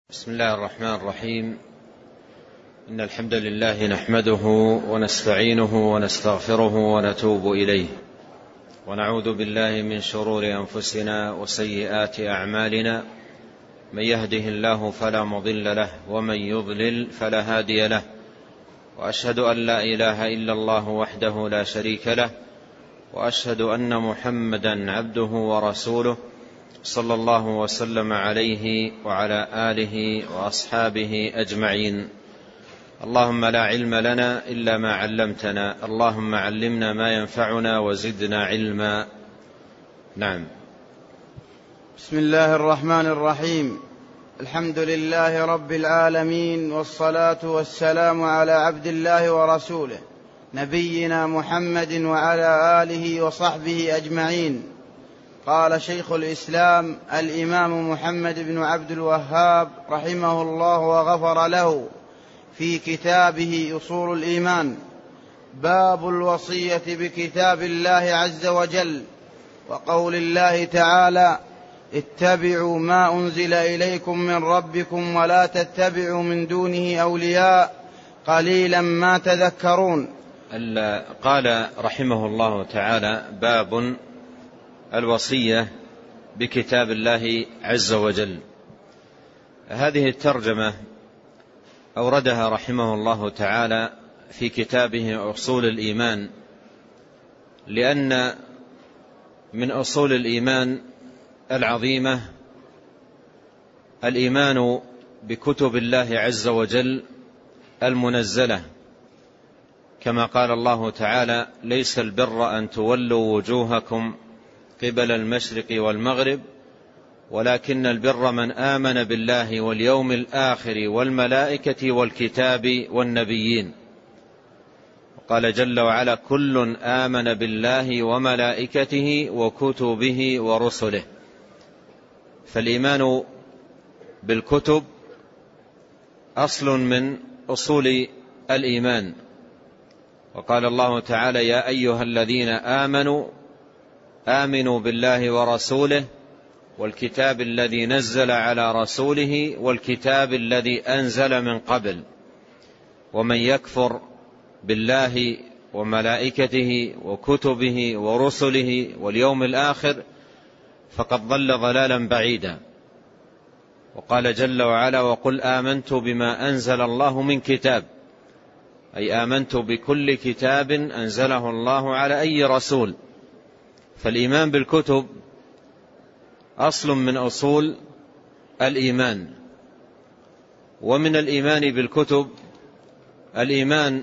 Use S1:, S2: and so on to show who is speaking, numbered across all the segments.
S1: بسم الله الرحمن الرحيم. إن الحمد لله نحمده ونستعينه ونستغفره ونتوب إليه، ونعوذ بالله من شرور أنفسنا وسيئات أعمالنا. من يهده الله فلا مضل له، ومن يضلل فلا هادي له. وأشهد أن لا إله إلا الله وحده لا شريك له، وأشهد أن محمدا عبده ورسوله، صلى الله وسلم عليه وعلى آله وأصحابه أجمعين. اللهم لا علم لنا إلا ما علمتنا، اللهم علمنا ما ينفعنا وزدنا علما. نعم.
S2: بسم الله الرحمن الرحيم. الحمد لله رب العالمين، والصلاة والسلام على عبد الله ورسوله نبينا محمد وعلى آله وصحبه أجمعين. قال شيخ الإسلام الإمام محمد بن عبد الوهاب رحمه الله وغفر له في كتابه أصول الإيمان: باب الوصية بكتاب الله عز وجل، وقول الله تعالى: اتبعوا ما أنزل إليكم من ربكم ولا تتبعوا من دونه أولياء قليلا ما تذكرون.
S1: قال رحمه الله تعالى: باب الوصية بكتاب الله عز وجل. هذه الترجمة أوردها رحمه الله تعالى في كتابه أصول الإيمان، لأن من أصول الإيمان العظيمة الإيمان بكتب الله عز وجل المنزلة، كما قال الله تعالى: ليس البر أن تولوا وجوهكم قبل المشرق والمغرب ولكن البر من آمن بالله واليوم الآخر والملائكة والكتاب والنبيين. قال جل وعلا: كل آمن بالله وملائكته وكتبه ورسله. فالإيمان بالكتب أصل من أصول الإيمان. وقال الله تعالى: يا أيها الذين آمنوا بالله ورسوله والكتاب الذي نزل على رسوله والكتاب الذي أنزل من قبل، ومن يكفر بالله وملائكته وكتبه ورسله واليوم الآخر فقد ضل ضلالا بعيدا. وقال جل وعلا: وقل آمنت بما أنزل الله من كتاب، أي آمنت بكل كتاب أنزله الله على أي رسول. فالإيمان بالكتب أصل من أصول الإيمان. ومن الإيمان بالكتب الإيمان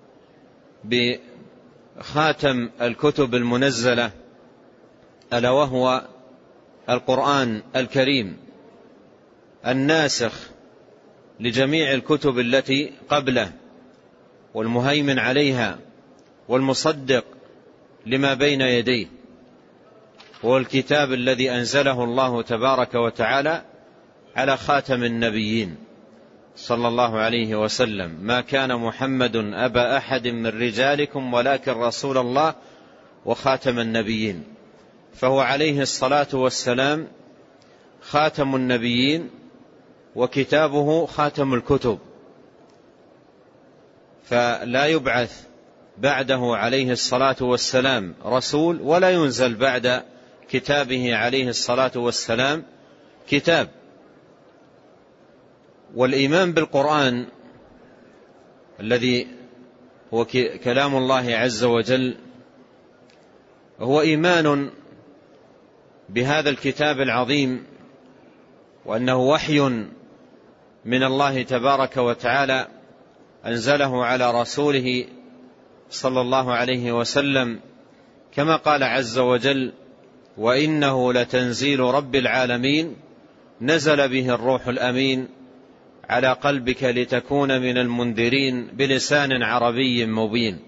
S1: بخاتم الكتب المنزلة، ألا وهو القرآن الكريم الناسخ لجميع الكتب التي قبله، والمهيمن عليها، والمصدق لما بين يديه. هو الكتاب الذي أنزله الله تبارك وتعالى على خاتم النبيين صلى الله عليه وسلم: ما كان محمد أبا أحد من رجالكم ولكن رسول الله وخاتم النبيين. فهو عليه الصلاة والسلام خاتم النبيين، وكتابه خاتم الكتب، فلا يبعث بعده عليه الصلاة والسلام رسول، ولا ينزل بعد كتابه عليه الصلاة والسلام كتاب. والإيمان بالقرآن الذي هو كلام الله عز وجل هو إيمان بهذا الكتاب العظيم، وأنه وحي من الله تبارك وتعالى أنزله على رسوله صلى الله عليه وسلم، كما قال عز وجل: وإنه لتنزيل رب العالمين نزل به الروح الأمين على قلبك لتكون من المنذرين بلسان عربي مبين.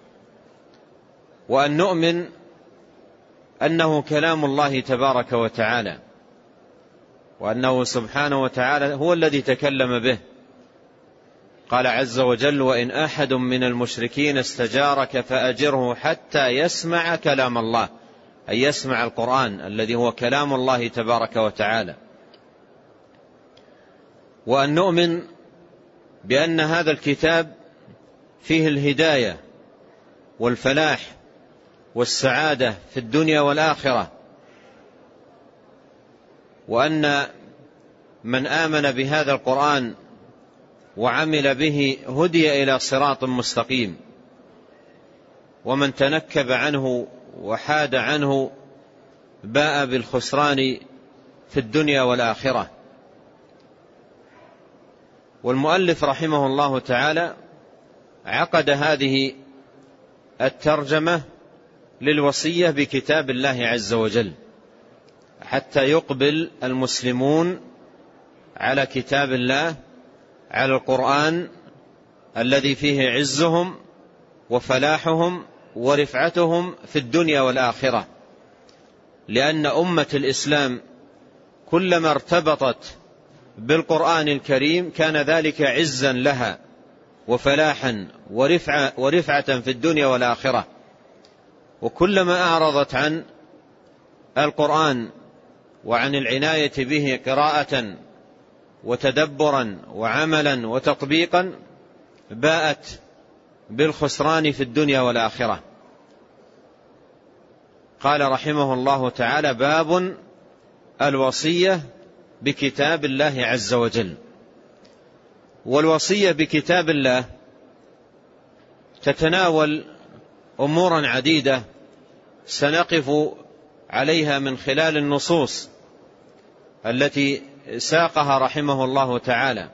S1: وأن نؤمن أنه كلام الله تبارك وتعالى، وأنه سبحانه وتعالى هو الذي تكلم به. قال عز وجل: وإن أحد من المشركين استجارك فأجره حتى يسمع كلام الله، أي يسمع القرآن الذي هو كلام الله تبارك وتعالى. وأن نؤمن بأن هذا الكتاب فيه الهداية والفلاح والسعادة في الدنيا والآخرة، وأن من آمن بهذا القرآن وعمل به هدي إلى صراط مستقيم، ومن تنكب عنه وحاد عنه باء بالخسران في الدنيا والآخرة. والمؤلف رحمه الله تعالى عقد هذه الترجمة للوصية بكتاب الله عز وجل حتى يقبل المسلمون على كتاب الله، على القرآن الذي فيه عزهم وفلاحهم ورفعتهم في الدنيا والآخرة. لأن أمة الإسلام كلما ارتبطت بالقرآن الكريم كان ذلك عزا لها وفلاحا ورفعة في الدنيا والآخرة، وكلما أعرضت عن القرآن وعن العناية به قراءة وتدبرا وعملا وتطبيقا باءت بالخسران في الدنيا والآخرة. قال رحمه الله تعالى: باب الوصية بكتاب الله عز وجل. والوصية بكتاب الله تتناول أمورا عديدة سنقف عليها من خلال النصوص التي ساقها رحمه الله تعالى.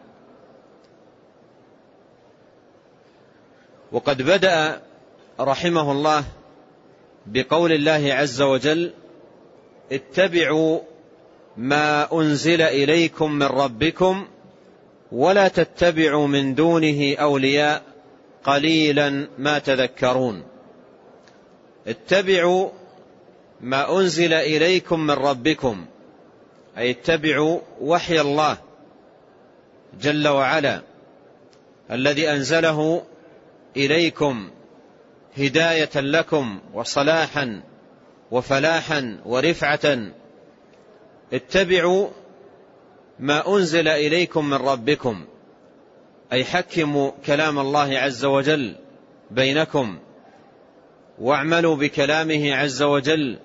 S1: وقد بدأ رحمه الله بقول الله عز وجل: اتبعوا ما أنزل إليكم من ربكم ولا تتبعوا من دونه أولياء قليلا ما تذكرون. اتبعوا ما أنزل إليكم من ربكم، أي اتبعوا وحي الله جل وعلا الذي أنزله إليكم هداية لكم وصلاحا وفلاحا ورفعة. اتبعوا ما أنزل إليكم من ربكم، أي حكموا كلام الله عز وجل بينكم واعملوا بكلامه عز وجل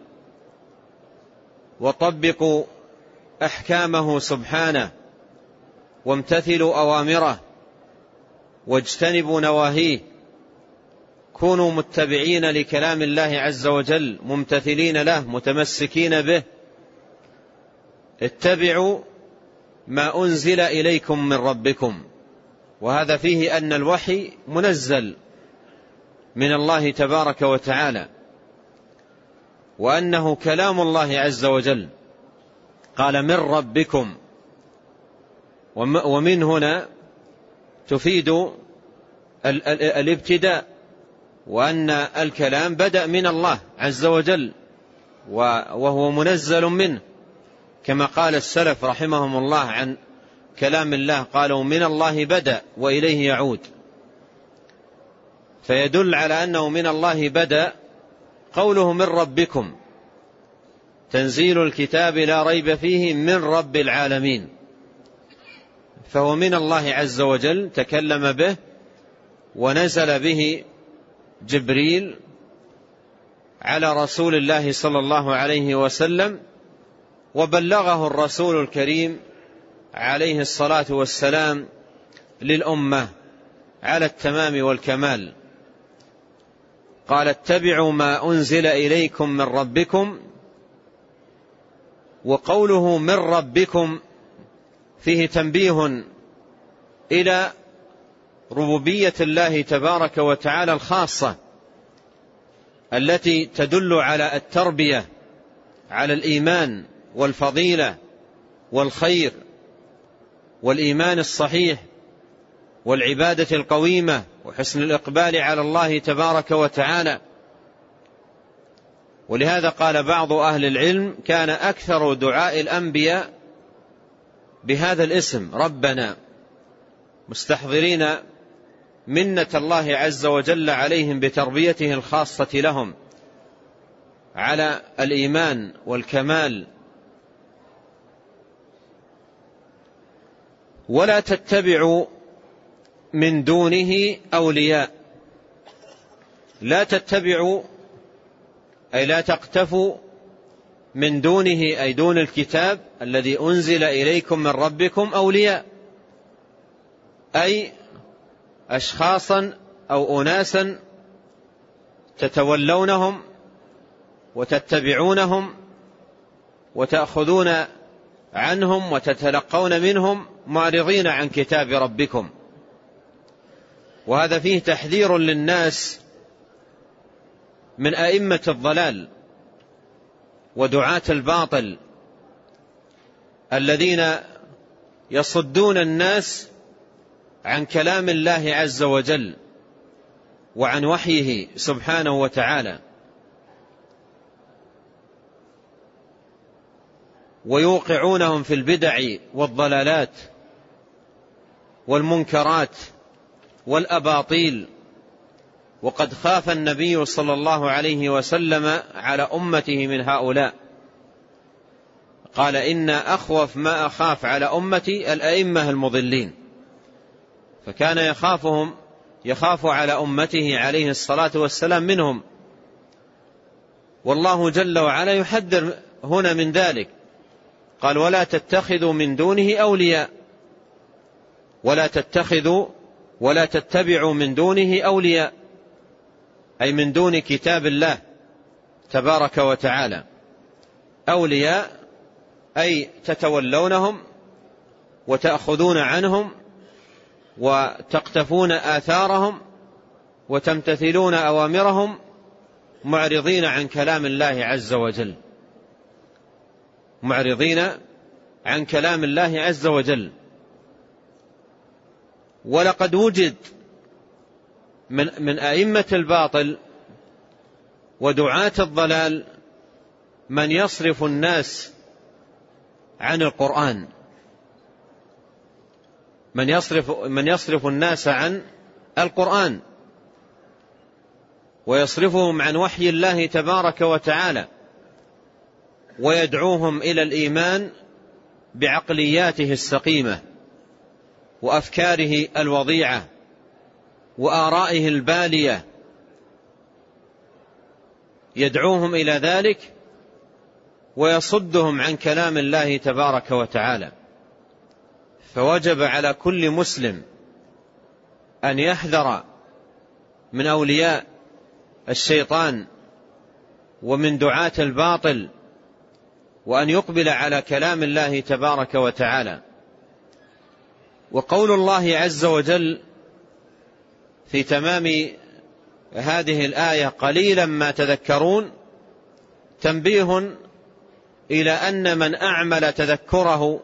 S1: وطبقوا أحكامه سبحانه وامتثلوا أوامره واجتنبوا نواهيه. كونوا متبعين لكلام الله عز وجل ممتثلين له متمسكين به. اتبعوا ما أنزل إليكم من ربكم، وهذا فيه أن الوحي منزل من الله تبارك وتعالى، وأنه كلام الله عز وجل. قال: من ربكم، ومن هنا تفيد الابتداء، وأن الكلام بدأ من الله عز وجل وهو منزل منه، كما قال السلف رحمهم الله عن كلام الله، قالوا: من الله بدأ وإليه يعود. فيدل على أنه من الله بدأ قوله: من ربكم، تنزيل الكتاب لا ريب فيه من رب العالمين، فهو من الله عز وجل، تكلم به ونزل به جبريل على رسول الله صلى الله عليه وسلم، وبلغه الرسول الكريم عليه الصلاة والسلام للأمة على التمام والكمال. قال: اتبعوا ما أنزل إليكم من ربكم. وقوله من ربكم فيه تنبيه إلى ربوبية الله تبارك وتعالى الخاصة التي تدل على التربية على الإيمان والفضيلة والخير والإيمان الصحيح والعبادة القويمة وحسن الإقبال على الله تبارك وتعالى. ولهذا قال بعض أهل العلم: كان أكثر دعاء الأنبياء بهذا الاسم ربنا، مستحضرين منة الله عز وجل عليهم بتربيته الخاصة لهم على الإيمان والكمال. ولا تتبعوا من دونه أولياء. لا تتبعوا أي لا تقتفوا من دونه أي دون الكتاب الذي أنزل إليكم من ربكم أولياء، أي أشخاصا أو أناسا تتولونهم وتتبعونهم وتأخذون عنهم وتتلقون منهم معرضين عن كتاب ربكم. وهذا فيه تحذير للناس من أئمة الضلال ودعاة الباطل الذين يصدون الناس عن كلام الله عز وجل وعن وحيه سبحانه وتعالى، ويوقعونهم في البدع والضلالات والمنكرات والأباطيل. وقد خاف النبي صلى الله عليه وسلم على أمته من هؤلاء، قال إن أخوف ما أخاف على أمتي الأئمة المضلين، فكان يخاف على أمته عليه الصلاة والسلام منهم. والله جل وعلا يحذر هنا من ذلك، قال ولا تتخذوا من دونه أولياء، ولا تتبعوا من دونه أولياء، أي من دون كتاب الله تبارك وتعالى. أولياء أي تتولونهم وتأخذون عنهم وتقتفون آثارهم وتمتثلون أوامرهم معرضين عن كلام الله عز وجل، معرضين عن كلام الله عز وجل. ولقد وجد من أئمة الباطل ودعاة الضلال من يصرف الناس عن القرآن، من يصرف الناس عن القرآن ويصرفهم عن وحي الله تبارك وتعالى، ويدعوهم إلى الإيمان بعقلياته السقيمة وأفكاره الوضيعة وآرائه البالية، يدعوهم إلى ذلك ويصدهم عن كلام الله تبارك وتعالى. فوجب على كل مسلم أن يحذر من أولياء الشيطان ومن دعاة الباطل، وأن يقبل على كلام الله تبارك وتعالى. وقول الله عز وجل في تمام هذه الآية قليلا ما تذكرون تنبيه إلى أن من أعمل تذكره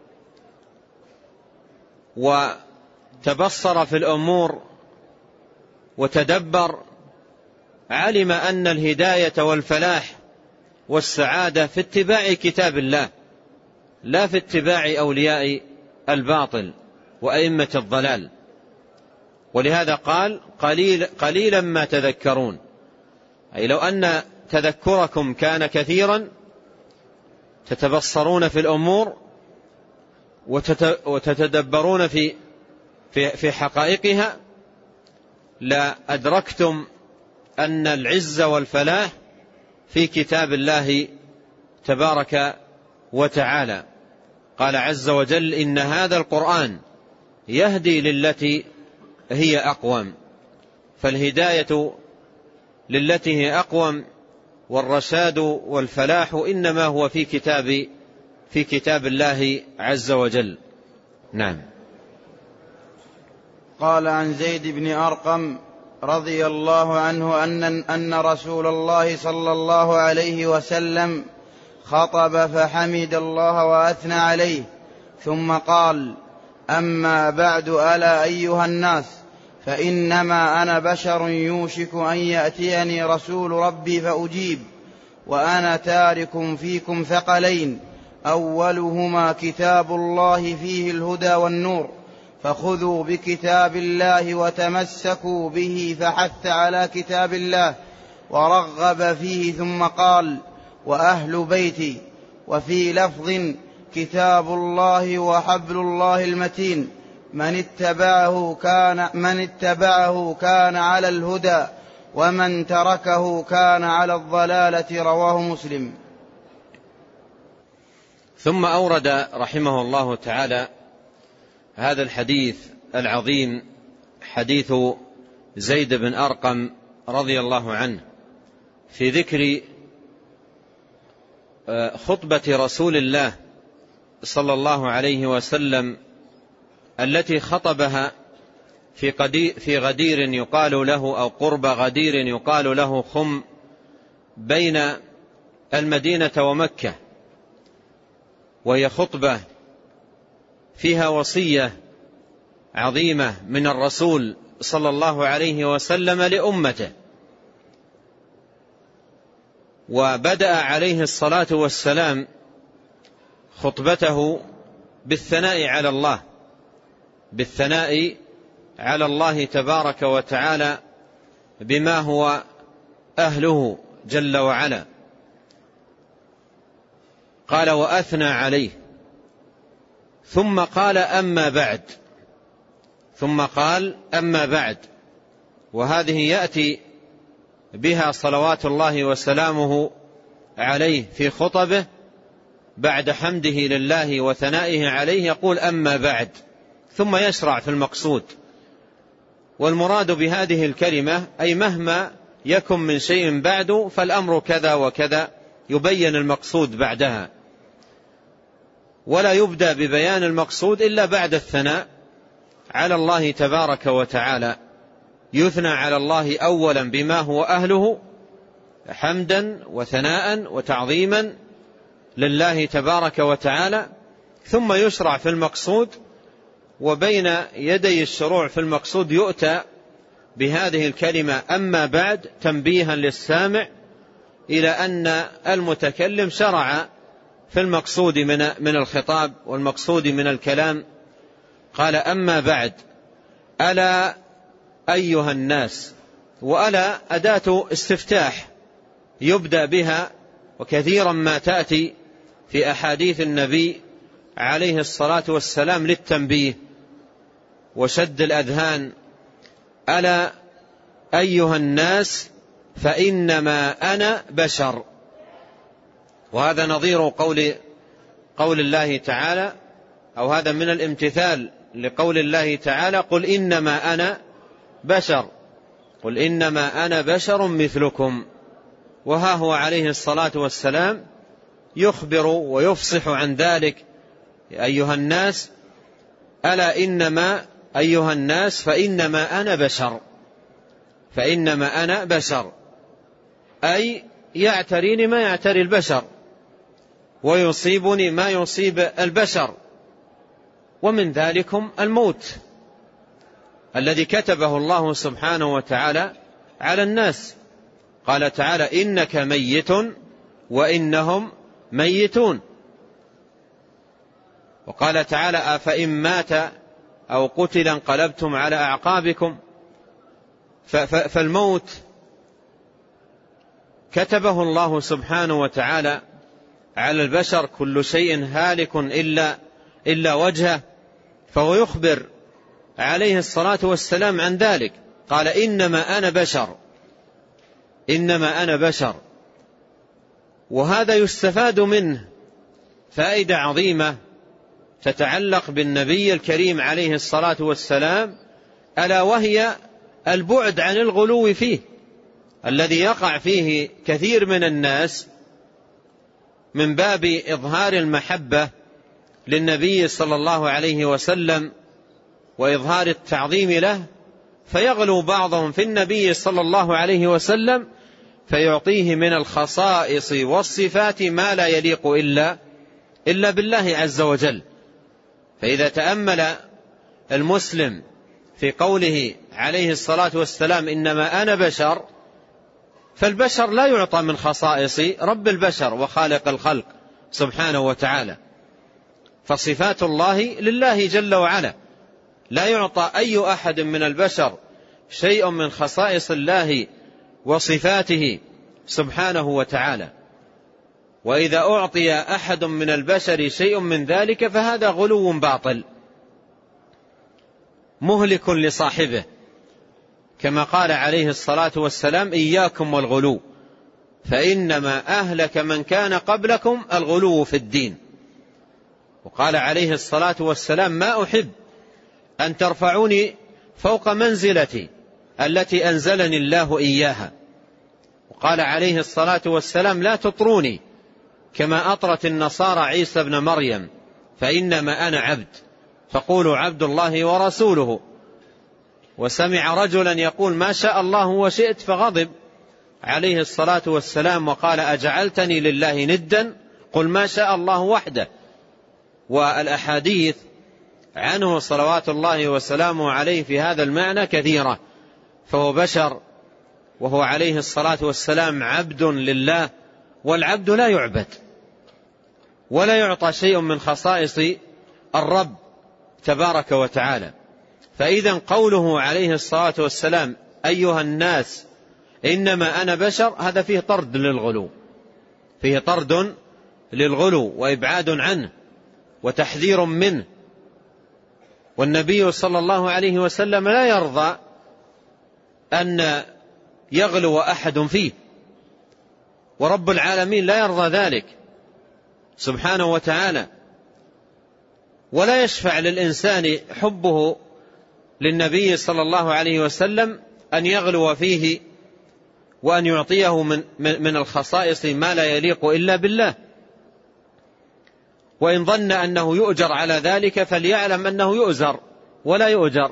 S1: وتبصر في الأمور وتدبر علم أن الهداية والفلاح والسعادة في اتباع كتاب الله، لا في اتباع أولياء الباطل وأئمة الضلال. ولهذا قال قليلا ما تذكرون، أي لو أن تذكركم كان كثيرا تتبصرون في الأمور وتتدبرون في حقائقها لا أدركتم أن العز والفلاح في كتاب الله تبارك وتعالى. قال عز وجل إن هذا القرآن يهدي للتي هي أقوم، فالهداية للتي هي أقوم والرشاد والفلاح إنما هو في كتاب الله عز وجل. نعم.
S2: قال عن زيد بن أرقم رضي الله عنه أن رسول الله صلى الله عليه وسلم خطب فحمد الله وأثنى عليه ثم قال: أما بعد، ألا أيها الناس، فإنما أنا بشر يوشك أن يأتيني رسول ربي فأجيب، وأنا تارك فيكم ثقلين، أولهما كتاب الله فيه الهدى والنور، فخذوا بكتاب الله وتمسكوا به. فحث على كتاب الله ورغب فيه، ثم قال: وأهل بيتي. وفي لفظ: كتاب الله وحبل الله المتين، من اتبعه كان على الهدى، ومن تركه كان على الضلالة. رواه مسلم.
S1: ثم أورد رحمه الله تعالى هذا الحديث العظيم، حديث زيد بن أرقم رضي الله عنه، في ذكر خطبة رسول الله صلى الله عليه وسلم التي خطبها في غدير يقال له، أو قرب غدير يقال له خم، بين المدينة ومكة، وهي خطبة فيها وصية عظيمة من الرسول صلى الله عليه وسلم لأمته. وبدأ عليه الصلاة والسلام خطبته بالثناء على الله تبارك وتعالى بما هو أهله جل وعلا. قال وأثنى عليه، ثم قال أما بعد. وهذه يأتي بها صلوات الله وسلامه عليه في خطبه بعد حمده لله وثنائه عليه، يقول أما بعد، ثم يشرع في المقصود. والمراد بهذه الكلمة أي مهما يكن من شيء بعد فالأمر كذا وكذا، يبين المقصود بعدها، ولا يبدأ ببيان المقصود إلا بعد الثناء على الله تبارك وتعالى. يثنى على الله أولا بما هو أهله حمدا وثناء وتعظيما لله تبارك وتعالى، ثم يشرع في المقصود. وبين يدي الشروع في المقصود يؤتى بهذه الكلمة أما بعد، تنبيها للسامع إلى أن المتكلم شرع في المقصود من الخطاب والمقصود من الكلام. قال أما بعد، ألا أيها الناس. وألا أداة استفتاح يبدأ بها، وكثيرا ما تأتي في أحاديث النبي عليه الصلاة والسلام للتنبيه وشد الأذهان. ألا أيها الناس فإنما أنا بشر. وهذا نظير قول الله تعالى، أو هذا من الامتثال لقول الله تعالى قل إنما أنا بشر مثلكم. وها هو عليه الصلاة والسلام يخبر ويفصح عن ذلك. أيها الناس، ألا إنما أيها الناس فإنما أنا بشر، أي يعتريني ما يعتري البشر، ويصيبني ما يصيب البشر، ومن ذلكم الموت الذي كتبه الله سبحانه وتعالى على الناس. قال تعالى إنك ميت وإنهم ميتون. وقال تعالى أفإن مات أو قتل انقلبتم على أعقابكم. فالموت كتبه الله سبحانه وتعالى على البشر، كل شيء هالك إلا وجهه، فهو يخبر عليه الصلاة والسلام عن ذلك. قال إنما أنا بشر. وهذا يستفاد منه فائدة عظيمة تتعلق بالنبي الكريم عليه الصلاة والسلام، ألا وهي البعد عن الغلو فيه، الذي يقع فيه كثير من الناس من باب إظهار المحبة للنبي صلى الله عليه وسلم وإظهار التعظيم له، فيغلو بعضهم في النبي صلى الله عليه وسلم فيعطيه من الخصائص والصفات ما لا يليق إلا بالله عز وجل. فإذا تأمل المسلم في قوله عليه الصلاة والسلام إنما أنا بشر، فالبشر لا يعطى من خصائص رب البشر وخالق الخلق سبحانه وتعالى، فصفات الله لله جل وعلا، لا يعطى أي أحد من البشر شيء من خصائص الله وصفاته سبحانه وتعالى. وإذا أعطي أحد من البشر شيء من ذلك فهذا غلو باطل مهلك لصاحبه، كما قال عليه الصلاة والسلام: إياكم والغلو فإنما أهلك من كان قبلكم الغلو في الدين. وقال عليه الصلاة والسلام: ما أحب أن ترفعوني فوق منزلتي التي أنزلني الله إياها. وقال عليه الصلاة والسلام: لا تطروني كما أطرت النصارى عيسى بن مريم، فإنما أنا عبد فقولوا عبد الله ورسوله. وسمع رجلا يقول: ما شاء الله وشئت، فغضب عليه الصلاة والسلام وقال: أجعلتني لله ندا؟ قل ما شاء الله وحده. والأحاديث عنه صلوات الله وسلامه عليه في هذا المعنى كثيرة، فهو بشر وهو عليه الصلاة والسلام عبد لله، والعبد لا يعبد ولا يعطى شيء من خصائص الرب تبارك وتعالى. فإذا قوله عليه الصلاة والسلام: أيها الناس إنما أنا بشر، هذا فيه طرد للغلو، فيه طرد للغلو وإبعاد عنه وتحذير منه. والنبي صلى الله عليه وسلم لا يرضى أن يغلو أحد فيه، ورب العالمين لا يرضى ذلك سبحانه وتعالى. ولا يشفع للإنسان حبه للنبي صلى الله عليه وسلم أن يغلو فيه وأن يعطيه من الخصائص ما لا يليق إلا بالله. وإن ظن أنه يؤجر على ذلك فليعلم أنه يؤزر ولا يؤجر،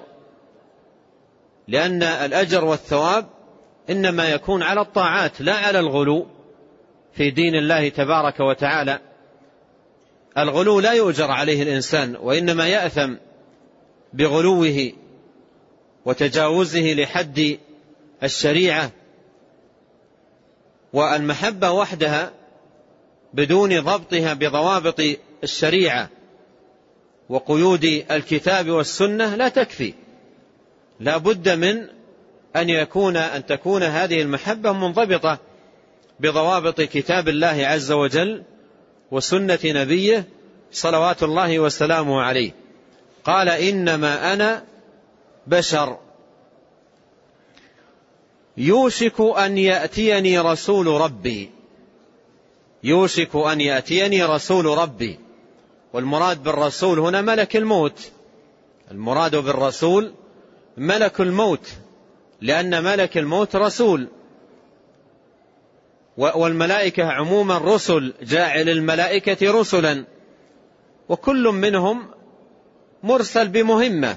S1: لأن الأجر والثواب إنما يكون على الطاعات لا على الغلو في دين الله تبارك وتعالى. الغلو لا يؤجر عليه الإنسان، وإنما يأثم بغلوه وتجاوزه لحد الشريعة. والمحبة وحدها بدون ضبطها بضوابط الشريعة وقيود الكتاب والسنة لا تكفي، لا بد من أن تكون هذه المحبة منضبطة بضوابط كتاب الله عز وجل وسنة نبيه صلوات الله وسلامه عليه. قال: إنما أنا بشر يوشك أن يأتيني رسول ربي. يوشك أن يأتيني رسول ربي، والمراد بالرسول هنا ملك الموت. المراد بالرسول ملك الموت، لأن ملك الموت رسول، والملائكة عموما رسل، جاعل الملائكة رسلا، وكل منهم مرسل بمهمة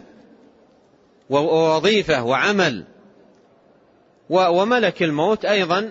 S1: ووظيفة وعمل. وملك الموت أيضا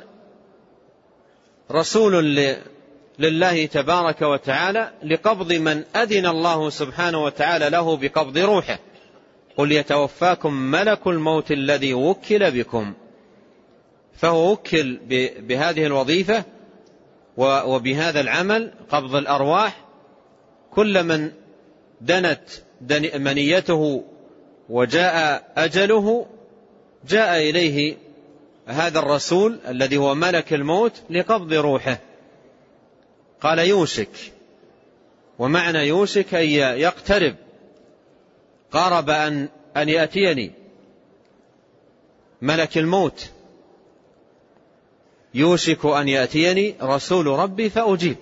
S1: رسول لله تبارك وتعالى لقبض من أذن الله سبحانه وتعالى له بقبض روحه. قل يتوفاكم ملك الموت الذي وكل بكم. فهو وكل بهذه الوظيفة وبهذا العمل، قبض الأرواح. كل من دنت منيته وجاء أجله جاء إليه هذا الرسول الذي هو ملك الموت لقبض روحه. قال: يوشك، ومعنى يوشك أي يقترب، قارب أن يأتيني ملك الموت. يوشك أن يأتيني رسول ربي فأجيب.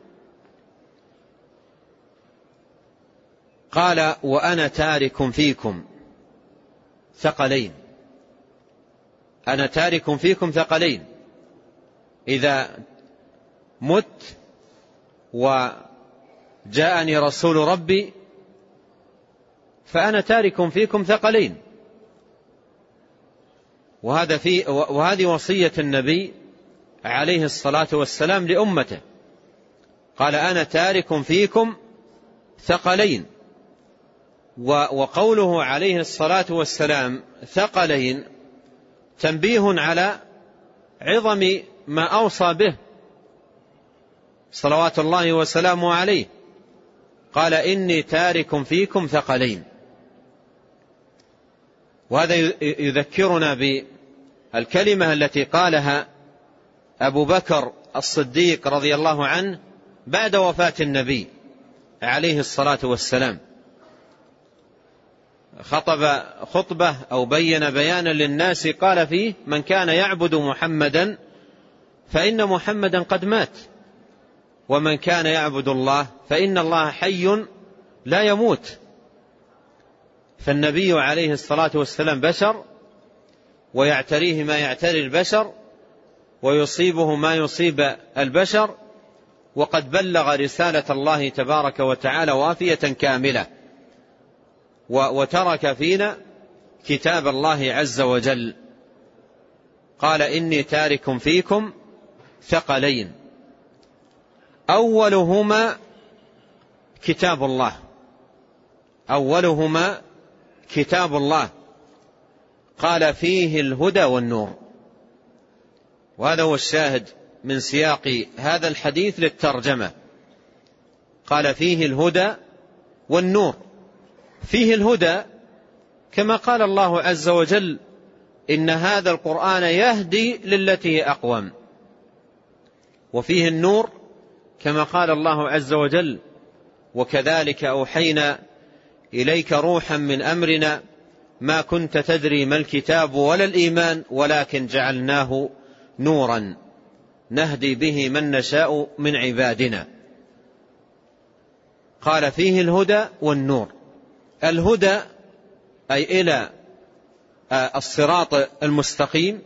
S1: قال: وأنا تارك فيكم ثقلين. أنا تارك فيكم ثقلين، إذا مت وجاءني رسول ربي فأنا تارك فيكم ثقلين. وهذه وصية النبي عليه الصلاة والسلام لأمته. قال: أنا تارك فيكم ثقلين. وقوله عليه الصلاة والسلام ثقلين تنبيه على عظم ما أوصى به صلوات الله وسلامه عليه. قال: إني تارك فيكم ثقلين. وهذا يذكرنا بالكلمة التي قالها أبو بكر الصديق رضي الله عنه بعد وفاة النبي عليه الصلاة والسلام، خطب خطبة أو بين بيانا للناس قال فيه: من كان يعبد محمدا فإن محمدا قد مات، ومن كان يعبد الله فإن الله حي لا يموت. فالنبي عليه الصلاة والسلام بشر، ويعتريه ما يعتري البشر، ويصيبه ما يصيب البشر، وقد بلغ رسالة الله تبارك وتعالى وافية كاملة، وترك فينا كتاب الله عز وجل. قال: إني تارك فيكم ثقلين أولهما كتاب الله، أولهما كتاب الله، قال: فيه الهدى والنور. وهذا هو الشاهد من سياق هذا الحديث للترجمة. قال: فيه الهدى والنور. فيه الهدى كما قال الله عز وجل: إن هذا القرآن يهدي للتي هي أقوم. وفيه النور كما قال الله عز وجل: وكذلك أوحينا إليك روحا من أمرنا ما كنت تدري ما الكتاب ولا الإيمان ولكن جعلناه نورا نهدي به من نشاء من عبادنا. قال: فيه الهدى والنور. الهدى أي إلى الصراط المستقيم،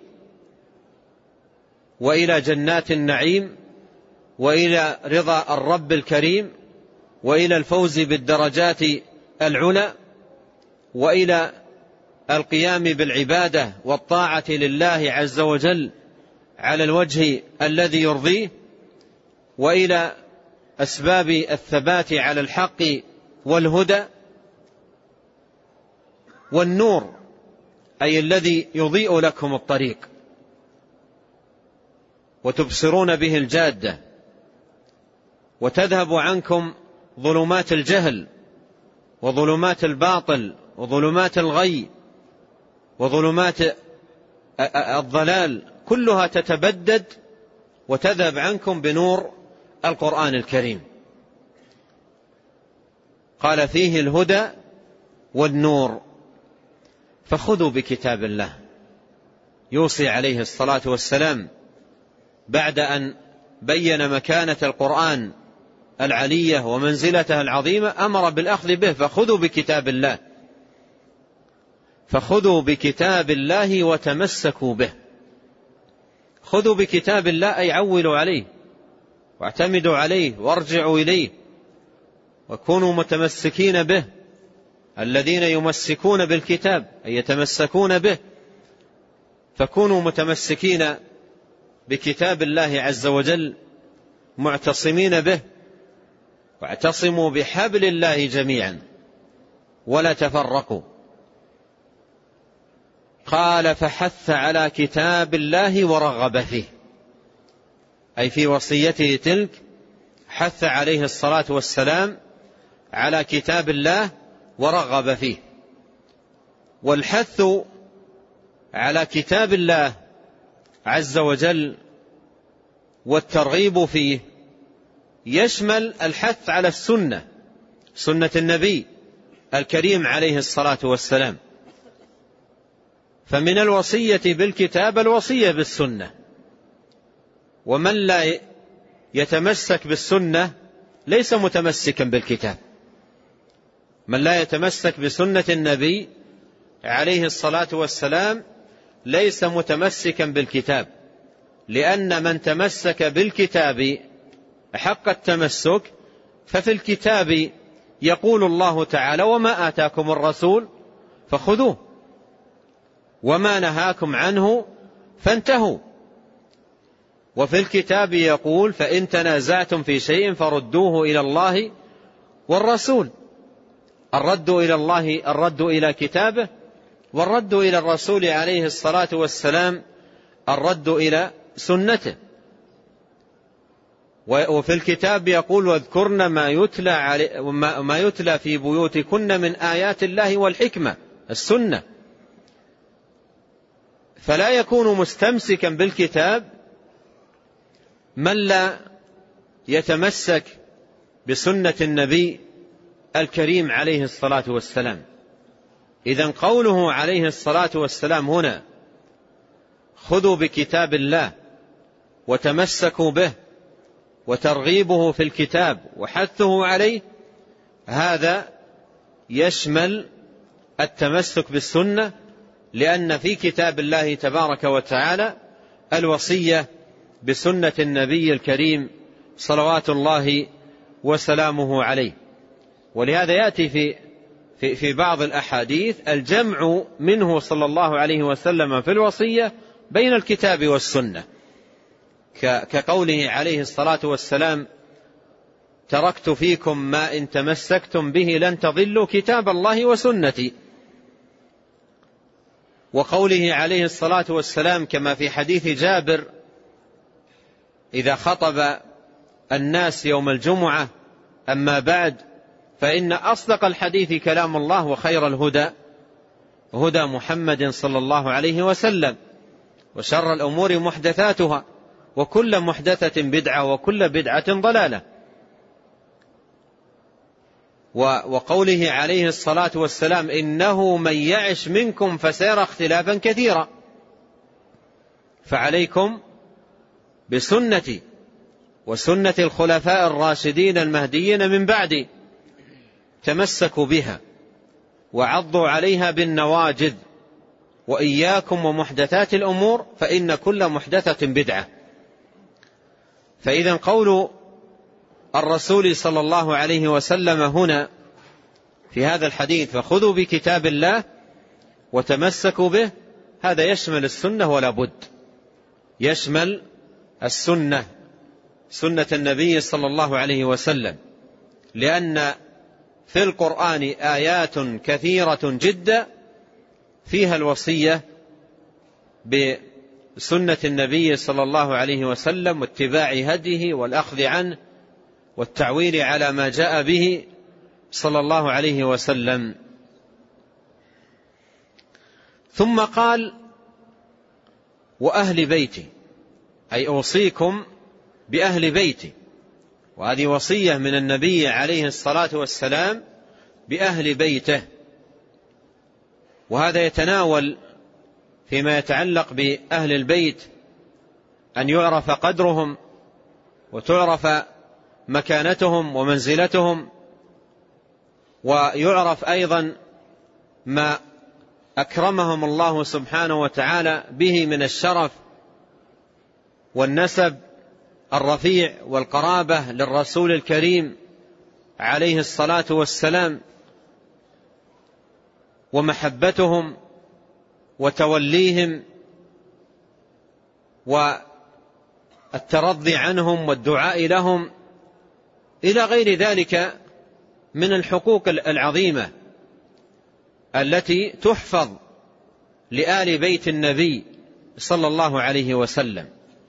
S1: وإلى جنات النعيم، وإلى رضا الرب الكريم، وإلى الفوز بالدرجات العلى، وإلى القيام بالعبادة والطاعة لله عز وجل على الوجه الذي يرضيه، وإلى أسباب الثبات على الحق والهدى. والنور أي الذي يضيء لكم الطريق وتبصرون به الجادة، وتذهب عنكم ظلمات الجهل وظلمات الباطل وظلمات الغي وظلمات الضلال، كلها تتبدد وتذهب عنكم بنور القرآن الكريم. قال: فيه الهدى والنور. فخذوا بكتاب الله. يوصي عليه الصلاة والسلام بعد أن بين مكانة القرآن العلية ومنزلته العظيمة أمر بالأخذ به. فخذوا بكتاب الله، فخذوا بكتاب الله وتمسكوا به. خذوا بكتاب الله أي عولوا عليه واعتمدوا عليه وارجعوا إليه وكونوا متمسكين به. الذين يمسكون بالكتاب أي يتمسكون به، فكونوا متمسكين بكتاب الله عز وجل معتصمين به. واعتصموا بحبل الله جميعا ولا تفرقوا. قال: فحث على كتاب الله ورغب فيه، أي في وصيته تلك حث عليه الصلاة والسلام على كتاب الله ورغب فيه. والحث على كتاب الله عز وجل والترغيب فيه يشمل الحث على السنة، سنة النبي الكريم عليه الصلاة والسلام. فمن الوصية بالكتاب الوصية بالسنة، ومن لا يتمسك بالسنة ليس متمسكا بالكتاب. من لا يتمسك بسنة النبي عليه الصلاة والسلام ليس متمسكا بالكتاب، لأن من تمسك بالكتاب حق التمسك ففي الكتاب يقول الله تعالى: وما آتاكم الرسول فخذوه وما نهاكم عنه فانتهوا. وفي الكتاب يقول: فإن تنازعتم في شيء فردوه إلى الله والرسول. الرد إلى الله الرد إلى كتابه، والرد إلى الرسول عليه الصلاة والسلام الرد إلى سنته. وفي الكتاب يقول: واذكرن ما يتلى في بيوتكن من آيات الله والحكمة، السنة. فلا يكون مستمسكا بالكتاب من لا يتمسك بسنة النبي الكريم عليه الصلاة والسلام. إذن قوله عليه الصلاة والسلام هنا خذوا بكتاب الله وتمسكوا به، وترغيبه في الكتاب وحثه عليه، هذا يشمل التمسك بالسنة، لأن في كتاب الله تبارك وتعالى الوصية بسنة النبي الكريم صلوات الله وسلامه عليه. ولهذا يأتي في بعض الأحاديث الجمع منه صلى الله عليه وسلم في الوصية بين الكتاب والسنة، كقوله عليه الصلاة والسلام تركت فيكم ما إن تمسكتم به لن تضلوا كتاب الله وسنتي. وقوله عليه الصلاة والسلام كما في حديث جابر إذا خطب الناس يوم الجمعة أما بعد فإن أصدق الحديث كلام الله وخير الهدى هدى محمد صلى الله عليه وسلم وشر الأمور محدثاتها وكل محدثة بدعة وكل بدعة ضلالة. وقوله عليه الصلاة والسلام إنه من يعش منكم فسيرى اختلافا كثيرا فعليكم بسنتي وسنة الخلفاء الراشدين المهديين من بعدي تمسكوا بها وعضوا عليها بالنواجذ وإياكم ومحدثات الأمور فإن كل محدثة بدعة. فإذا قول الرسول صلى الله عليه وسلم هنا في هذا الحديث فخذوا بكتاب الله وتمسكوا به، هذا يشمل السنة ولا بد، يشمل السنة، سنة النبي صلى الله عليه وسلم، لأن في القرآن آيات كثيرة جدا فيها الوصية بسنة النبي صلى الله عليه وسلم واتباع هديه والأخذ عنه والتعويل على ما جاء به صلى الله عليه وسلم. ثم قال وأهل بيتي، أي أوصيكم بأهل بيتي، وهذه وصية من النبي عليه الصلاة والسلام بأهل بيته. وهذا يتناول فيما يتعلق بأهل البيت أن يعرف قدرهم وتعرف مكانتهم ومنزلتهم، ويعرف أيضا ما أكرمهم الله سبحانه وتعالى به من الشرف والنسب الرفيع والقرابة للرسول الكريم عليه الصلاة والسلام، ومحبتهم وتوليهم والترضي عنهم والدعاء لهم إلى غير ذلك من الحقوق العظيمة التي تحفظ لآل بيت النبي صلى الله عليه وسلم.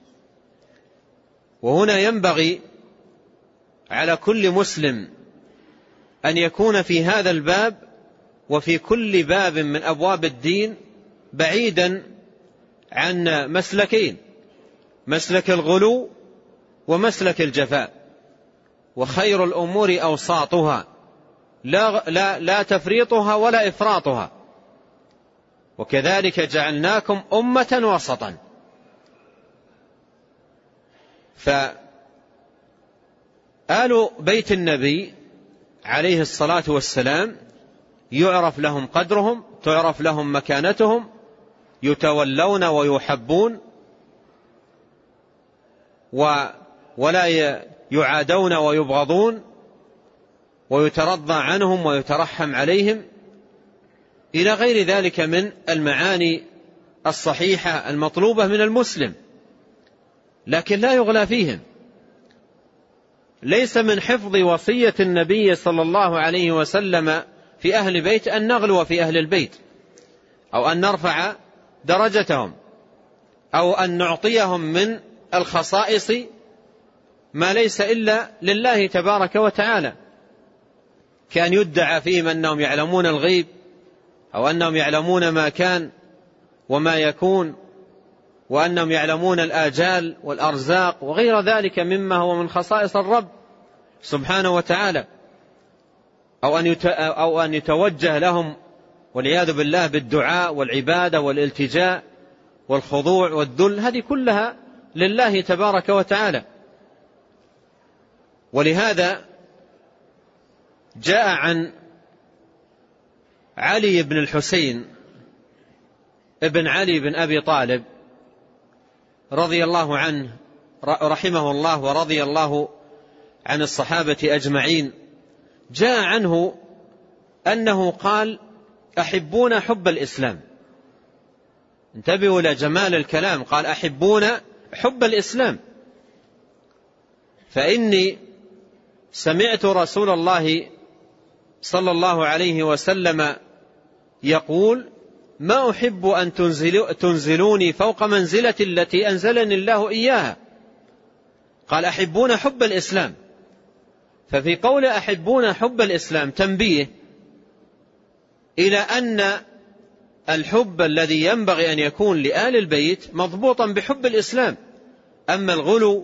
S1: وهنا ينبغي على كل مسلم أن يكون في هذا الباب وفي كل باب من أبواب الدين بعيدا عن مسلكين، مسلك الغلو ومسلك الجفاء، وخير الأمور أوساطها لا تفريطها ولا إفراطها، وكذلك جعلناكم أمة وسطا. فآل بيت النبي عليه الصلاة والسلام يعرف لهم قدرهم، تعرف لهم مكانتهم، يتولون ويحبون ولا يعادون ويبغضون، ويترضى عنهم ويترحم عليهم إلى غير ذلك من المعاني الصحيحة المطلوبة من المسلم، لكن لا يغلى فيهم. ليس من حفظ وصية النبي صلى الله عليه وسلم في أهل بيت أن نغلو في أهل البيت، أو أن نرفع درجتهم، أو أن نعطيهم من الخصائص ما ليس إلا لله تبارك وتعالى، كان يدعى فيهم أنهم يعلمون الغيب، أو أنهم يعلمون ما كان وما يكون وأنهم يعلمون الآجال والأرزاق وغير ذلك مما هو من خصائص الرب سبحانه وتعالى، أو أن يتوجه لهم والعياذ بالله بالدعاء والعبادة والالتجاء والخضوع والذل، هذه كلها لله تبارك وتعالى. ولهذا جاء عن علي بن الحسين ابن علي بن أبي طالب رضي الله عنه رحمه الله ورضي الله عن الصحابة أجمعين، جاء عنه أنه قال: أحبون حب الإسلام. انتبهوا إلى جمال الكلام، قال: أحبون حب الإسلام، فإني سمعت رسول الله صلى الله عليه وسلم يقول: ما أحب أن تنزلوني فوق منزلة التي أنزلني الله إياها. قال: أحبون حب الإسلام. ففي قول أحبون حب الإسلام تنبيه إلى أن الحب الذي ينبغي أن يكون لآل البيت مضبوطا بحب الإسلام. أما الغلو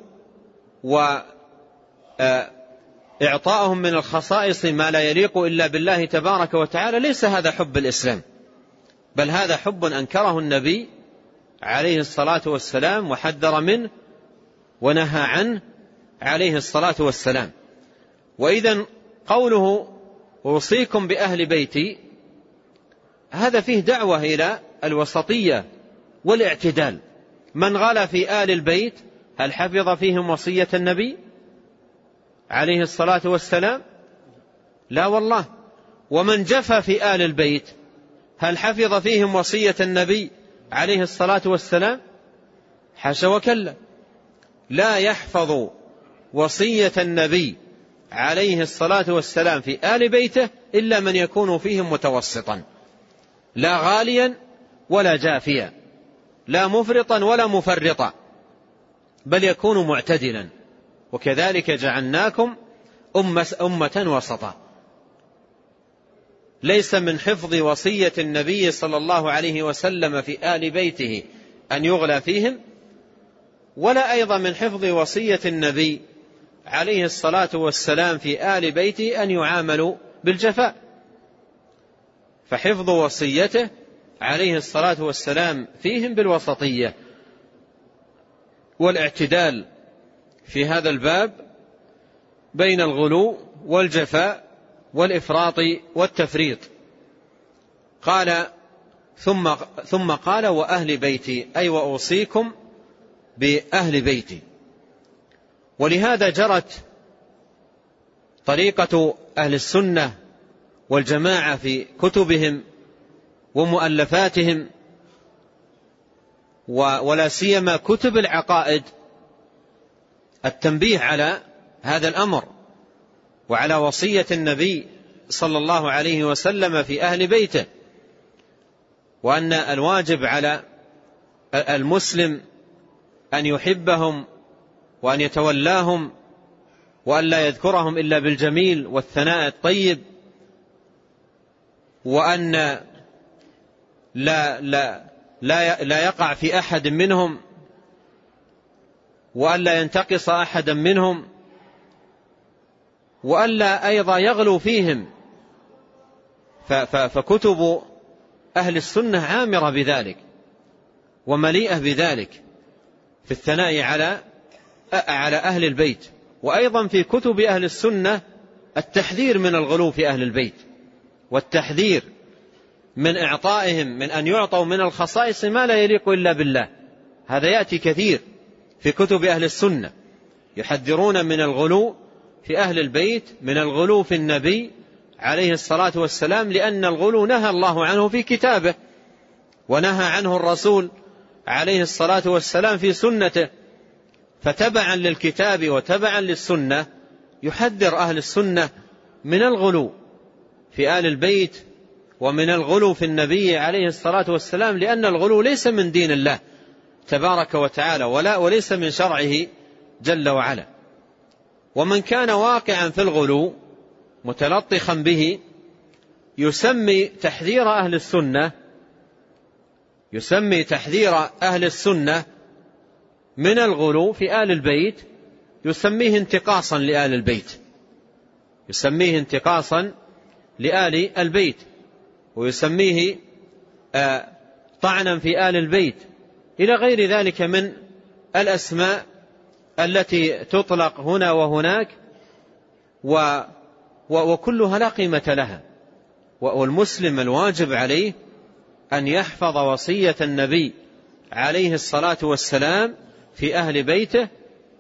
S1: وإعطائهم من الخصائص ما لا يليق إلا بالله تبارك وتعالى ليس هذا حب الإسلام، بل هذا حب أنكره النبي عليه الصلاة والسلام وحذر منه ونهى عنه عليه الصلاة والسلام. وإذن قوله: أوصيكم بأهل بيتي، هذا فيه دعوة إلى الوسطية والاعتدال. من غلا في آل البيت هل حفظ فيهم وصية النبي عليه الصلاة والسلام؟ لا والله. ومن جفى في آل البيت هل حفظ فيهم وصية النبي عليه الصلاة والسلام؟ حاشا وكلا. لا يحفظ وصية النبي عليه الصلاة والسلام في آل بيته إلا من يكون فيهم متوسطا، لا غاليا ولا جافيا، لا مفرطا ولا مفرطا، بل يكون معتدلا. وكذلك جعلناكم أمة وسطا. ليس من حفظ وصية النبي صلى الله عليه وسلم في آل بيته أن يغلى فيهم، ولا أيضا من حفظ وصية النبي عليه الصلاة والسلام في آل بيته أن يعاملوا بالجفاء. فحفظ وصيته عليه الصلاة والسلام فيهم بالوسطية والاعتدال في هذا الباب بين الغلو والجفاء والإفراط والتفريط. قال ثم قال: وأهل بيتي، أي وأوصيكم بأهل بيتي. ولهذا جرت طريقة أهل السنة والجماعة في كتبهم ومؤلفاتهم، ولا سيما كتب العقائد، التنبيه على هذا الأمر وعلى وصية النبي صلى الله عليه وسلم في أهل بيته، وأن الواجب على المسلم أن يحبهم وأن يتولاهم وأن لا يذكرهم إلا بالجميل والثناء الطيب، وأن لا يقع في أحد منهم، وأن لا ينتقص أحدا منهم، وأن لا أيضا يغلو فيهم. فكتب أهل السنة عامرة بذلك ومليئة بذلك في الثناء على أهل البيت. وأيضا في كتب أهل السنة التحذير من الغلو في أهل البيت، والتحذير من إعطائهم من أن يعطوا من الخصائص ما لا يليق إلا بالله. هذا يأتي كثير في كتب أهل السنة، يحذرون من الغلو في أهل البيت، من الغلو في النبي عليه الصلاة والسلام، لأن الغلو نهى الله عنه في كتابه، ونهى عنه الرسول عليه الصلاة والسلام في سنته. فتبعا للكتاب وتبعا للسنة يحذر أهل السنة من الغلو في آل البيت ومن الغلو في النبي عليه الصلاة والسلام، لأن الغلو ليس من دين الله تبارك وتعالى وليس من شرعه جل وعلا. ومن كان واقعا في الغلو متلطخا به يسمي تحذير أهل السنة من الغلو في آل البيت يسميه انتقاصا لآل البيت، يسميه انتقاصا لآل البيت، ويسميه طعنا في آل البيت، إلى غير ذلك من الأسماء التي تطلق هنا وهناك، وكلها لا قيمة لها. والمسلم الواجب عليه أن يحفظ وصية النبي عليه الصلاة والسلام في أهل بيته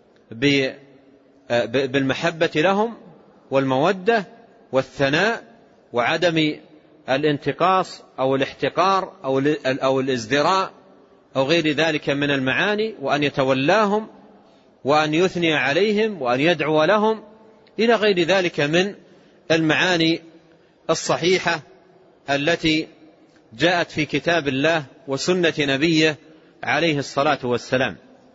S1: بالمحبة لهم والمودة والثناء، وعدم الانتقاص أو الاحتقار أو الازدراء أو غير ذلك من المعاني، وأن يتولاهم وأن يثني عليهم وأن يدعو لهم، إلى غير ذلك من المعاني الصحيحة التي جاءت في كتاب الله وسنة نبيه عليه الصلاة والسلام.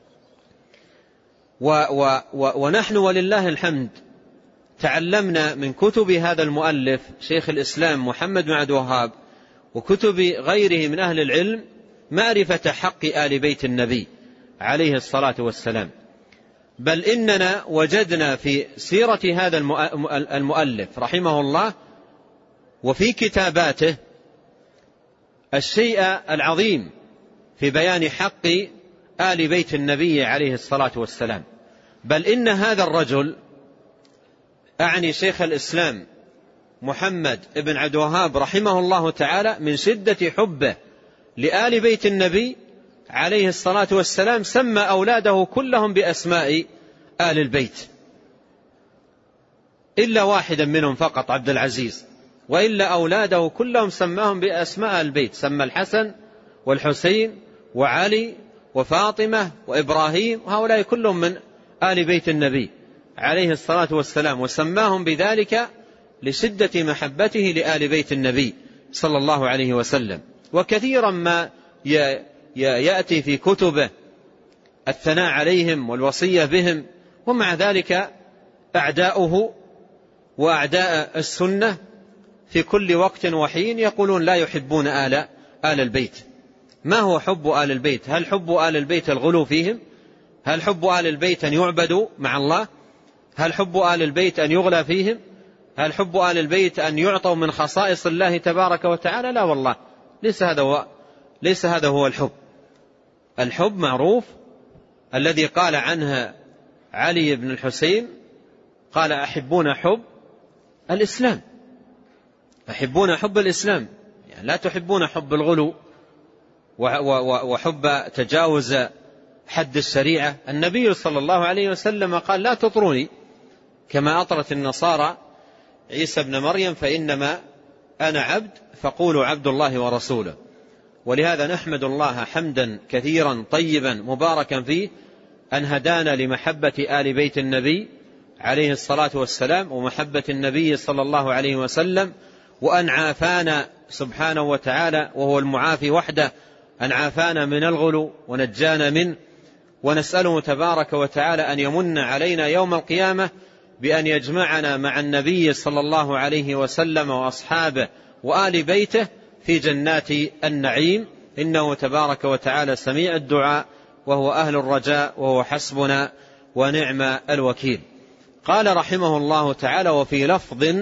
S1: ونحن ولله الحمد تعلمنا من كتب هذا المؤلف شيخ الإسلام محمد بن عبد الوهاب وكتب غيره من أهل العلم معرفة حق آل بيت النبي عليه الصلاة والسلام. بل إننا وجدنا في سيرة هذا المؤلف رحمه الله وفي كتاباته الشيء العظيم في بيان حق آل بيت النبي عليه الصلاة والسلام. بل إن هذا الرجل، أعني شيخ الإسلام محمد بن عبد الوهاب رحمه الله تعالى، من شدة حبه لآل بيت النبي عليه الصلاة والسلام سمى أولاده كلهم بأسماء آل البيت إلا واحدا منهم فقط عبد العزيز، وإلا أولاده كلهم سماهم بأسماء البيت، سمى الحسن والحسين وعلي وفاطمة وإبراهيم، وهؤلاء كلهم من آل بيت النبي عليه الصلاة والسلام، وسماهم بذلك لشدة محبته لآل بيت النبي صلى الله عليه وسلم. وكثيرا ما يأتي في كتبه الثناء عليهم والوصية بهم، ومع ذلك أعداؤه وأعداء السنة في كل وقت وحين يقولون لا يحبون آل البيت. ما هو حب آل البيت؟ هل حب آل البيت الغلو فيهم؟ هل حب آل البيت أن يعبدوا مع الله؟ هل حب آل البيت أن يغلى فيهم؟ هل حب آل البيت أن يعطوا من خصائص الله تبارك وتعالى؟ لا والله، ليس هذا هو الحب. الحب معروف الذي قال عنها علي بن الحسين، قال أحبون حب الإسلام، أحبون حب الإسلام، يعني لا تحبون حب الغلو وحب تجاوز حد الشريعة. النبي صلى الله عليه وسلم قال لا تطروني كما أطرت النصارى عيسى بن مريم، فإنما أنا عبد فقولوا عبد الله ورسوله. ولهذا نحمد الله حمدا كثيرا طيبا مباركا فيه أن هدانا لمحبة آل بيت النبي عليه الصلاة والسلام ومحبة النبي صلى الله عليه وسلم، وأن عافانا سبحانه وتعالى وهو المعافي وحده، أن عافانا من الغلو ونجانا منه. ونسأله تبارك وتعالى أن يمن علينا يوم القيامة بأن يجمعنا مع النبي صلى الله عليه وسلم وأصحابه وآل بيته في جنات النعيم، إنه تبارك وتعالى سميع الدعاء وهو أهل الرجاء وهو حسبنا ونعم الوكيل. قال رحمه الله تعالى: وفي لفظ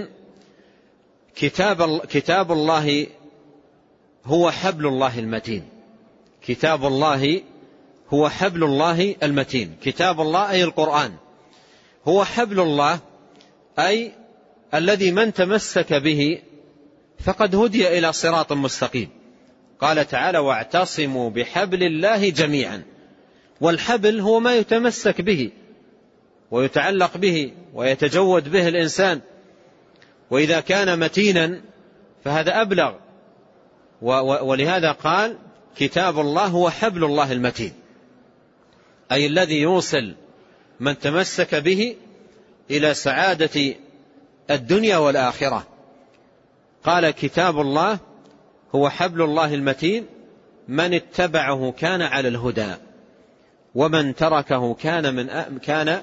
S1: كتاب الله هو حبل الله المتين. كتاب الله هو حبل الله المتين. كتاب الله أي القرآن، هو حبل الله أي الذي من تمسك به فقد هدي إلى صراط مستقيم. قال تعالى: واعتصموا بحبل الله جميعا. والحبل هو ما يتمسك به ويتعلق به ويتجود به الإنسان، وإذا كان متينا فهذا أبلغ. ولهذا قال: كتاب الله هو حبل الله المتين، أي الذي يوصل من تمسك به إلى سعادة الدنيا والآخرة. قال: كتاب الله هو حبل الله المتين، من اتبعه كان على الهدى ومن تركه كان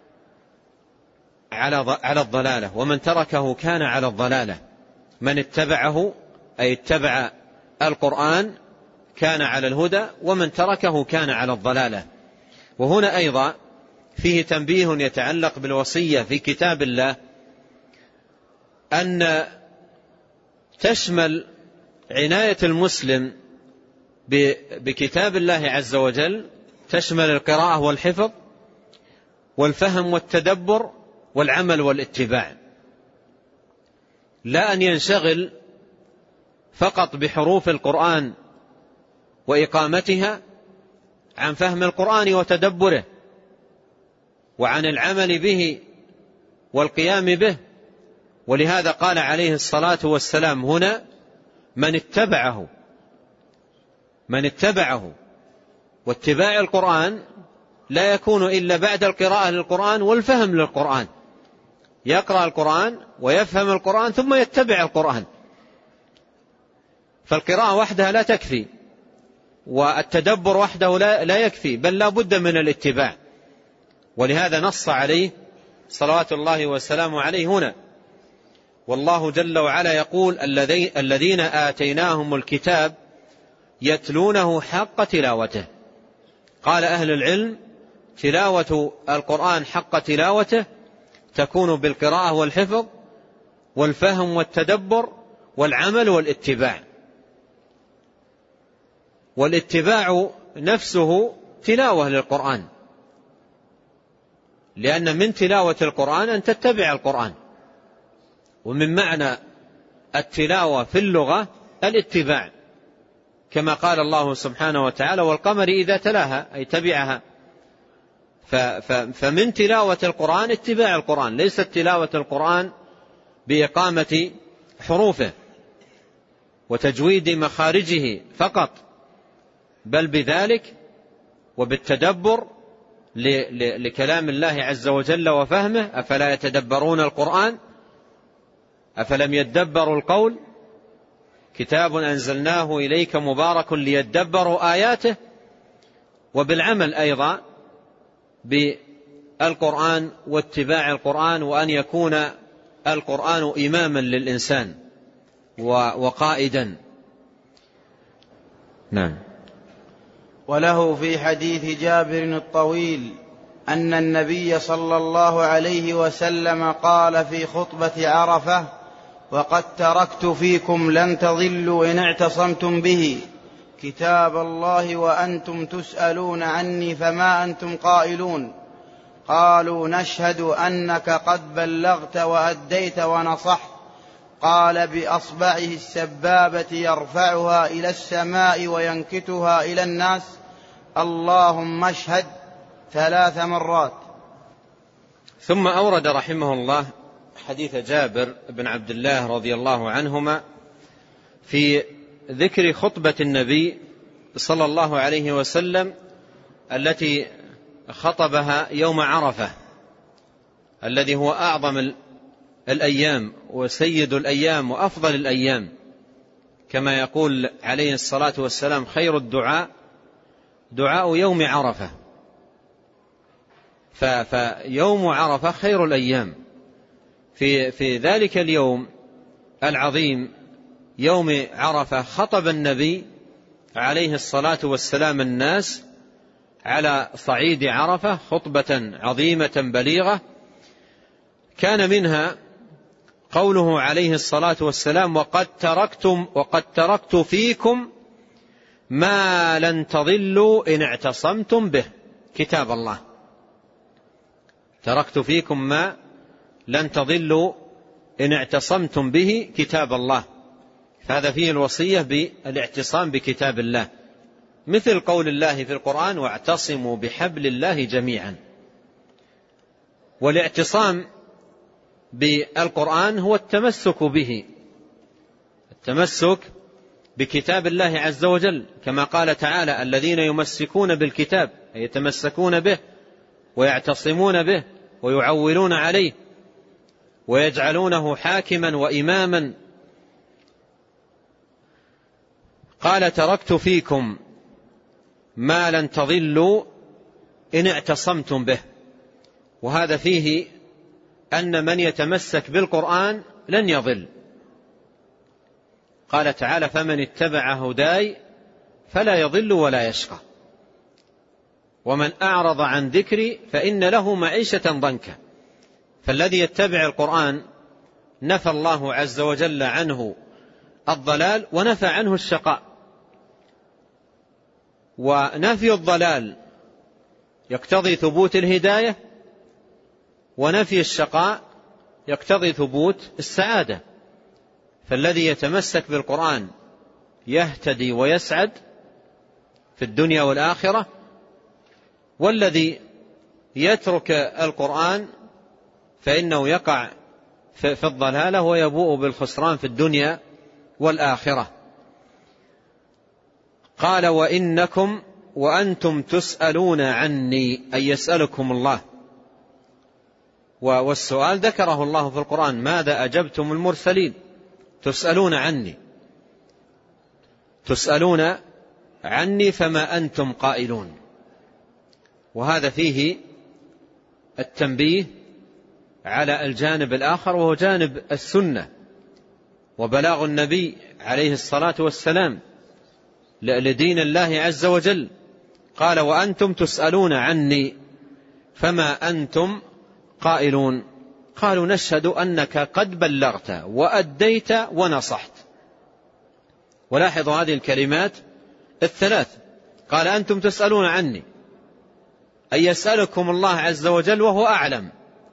S1: على الضلالة. ومن تركه كان على الضلالة. من اتبعه أي اتبع القرآن كان على الهدى، ومن تركه كان على الضلالة. وهنا أيضا فيه تنبيه يتعلق بالوصية في كتاب الله، أن تشمل عناية المسلم بكتاب الله عز وجل تشمل القراءة والحفظ والفهم والتدبر والعمل والاتباع، لا أن ينشغل فقط بحروف القرآن وإقامتها عن فهم القرآن وتدبره وعن العمل به والقيام به. ولهذا قال عليه الصلاة والسلام هنا: من اتبعه. واتباع القرآن لا يكون إلا بعد القراءة للقرآن والفهم للقرآن، يقرأ القرآن ويفهم القرآن ثم يتبع القرآن. فالقراءة وحدها لا تكفي، والتدبر وحده لا يكفي، بل لا بد من الاتباع. ولهذا نص عليه صلوات الله وسلامه عليه هنا. والله جل وعلا يقول: الذين آتيناهم الكتاب يتلونه حق تلاوته. قال أهل العلم: تلاوة القرآن حق تلاوته تكون بالقراءة والحفظ والفهم والتدبر والعمل والاتباع. والاتباع نفسه تلاوة للقرآن، لأن من تلاوة القرآن أن تتبع القرآن. ومن معنى التلاوة في اللغة الاتباع، كما قال الله سبحانه وتعالى: والقمر إذا تلاها، أي تبعها. فمن تلاوة القرآن اتباع القرآن، ليست تلاوة القرآن بإقامة حروفه وتجويد مخارجه فقط، بل بذلك وبالتدبر لكلام الله عز وجل وفهمه. أفلا يتدبرون القرآن؟ أفلم يدبروا القول؟ كتاب أنزلناه إليك مبارك ليدبروا آياته. وبالعمل أيضا بالقرآن واتباع القرآن، وأن يكون القرآن إماما للإنسان وقائدا. نعم.
S2: وله في حديث جابر الطويل أن النبي صلى الله عليه وسلم قال في خطبة عرفة: وقد تركت فيكم لن تضلوا إن اعتصمتم به كتاب الله وأنتم تسألون عني فما أنتم قائلون. قالوا: نشهد أنك قد بلغت وأديت ونصحت. قال بأصبعه السبابة يرفعها إلى السماء وينكتها إلى الناس: اللهم اشهد 3 مرات.
S1: ثم أورد رحمه الله حديث جابر بن عبد الله رضي الله عنهما في ذكر خطبة النبي صلى الله عليه وسلم التي خطبها يوم عرفة، الذي هو أعظم الأيام وسيد الأيام وأفضل الأيام، كما يقول عليه الصلاة والسلام: خير الدعاء دعاء يوم عرفة. فيوم عرفة خير الأيام. في ذلك اليوم العظيم يوم عرفة خطب النبي عليه الصلاة والسلام الناس على صعيد عرفة خطبة عظيمة بليغة، كان منها قوله عليه الصلاة والسلام: وقد تركت فيكم ما لن تضلوا إن اعتصمتم به كتاب الله. تركت فيكم ما لن تضلوا إن اعتصمتم به كتاب الله. فهذا فيه الوصية بالاعتصام بكتاب الله، مثل قول الله في القرآن: واعتصموا بحبل الله جميعا. والاعتصام بالقرآن هو التمسك به، التمسك بكتاب الله عز وجل، كما قال تعالى: الذين يمسكون بالكتاب، أي يتمسكون به ويعتصمون به ويعولون عليه ويجعلونه حاكما وإماما. قال: تركت فيكم ما لن تضلوا إن اعتصمتم به. وهذا فيه أن من يتمسك بالقرآن لن يضل. قال تعالى: فمن اتبع هداي فلا يضل ولا يشقى. ومن أعرض عن ذكري فإن له معيشة ضنكا. فالذي يتبع القرآن نفى الله عز وجل عنه الضلال ونفى عنه الشقاء. ونفي الضلال يقتضي ثبوت الهداية، ونفي الشقاء يقتضي ثبوت السعادة. فالذي يتمسك بالقرآن يهتدي ويسعد في الدنيا والآخرة، والذي يترك القرآن فإنه يقع في الضلالة ويبوء بالخسران في الدنيا والآخرة. قال وإنكم وأنتم تسألون عني، أي يسألكم الله. والسؤال ذكره الله في القرآن: ماذا أجبتم المرسلين؟ تسألون عني، تسألون عني فما أنتم قائلون. وهذا فيه التنبيه على الجانب الآخر، وهو جانب السنة وبلاغ النبي عليه الصلاة والسلام لدين الله عز وجل. قال وأنتم تسألون عني فما أنتم قائلون. قالوا نشهد أنك قد بلغت وأديت ونصحت. ولاحظوا هذه الكلمات الثلاث، قال أنتم تسألون عني، أي يسألكم الله عز وجل وهو أعلم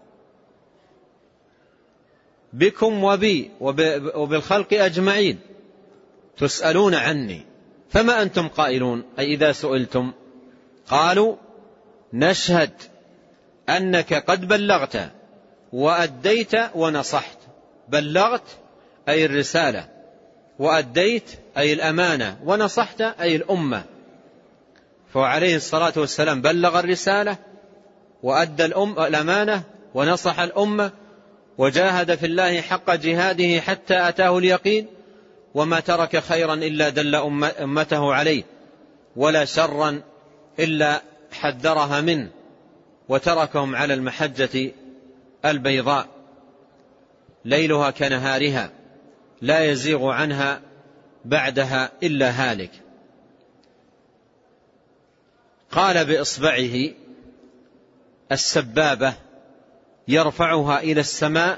S1: بكم وبي وبالخلق أجمعين. تسألون عني فما أنتم قائلون، أي إذا سئلتم قالوا نشهد أنك قد بلغت وأديت ونصحت. بلغت أي الرسالة، وأديت أي الأمانة، ونصحت أي الأمة. فعليه الصلاة والسلام بلغ الرسالة وأدى الأمانة ونصح الأمة، وجاهد في الله حق جهاده حتى أتاه اليقين، وما ترك خيرا إلا دل أمته عليه، ولا شرا إلا حذرها منه، وتركهم على المحجة البيضاء ليلها كنهارها لا يزيغ عنها بعدها إلا هالك. قال بإصبعه السبابة يرفعها إلى السماء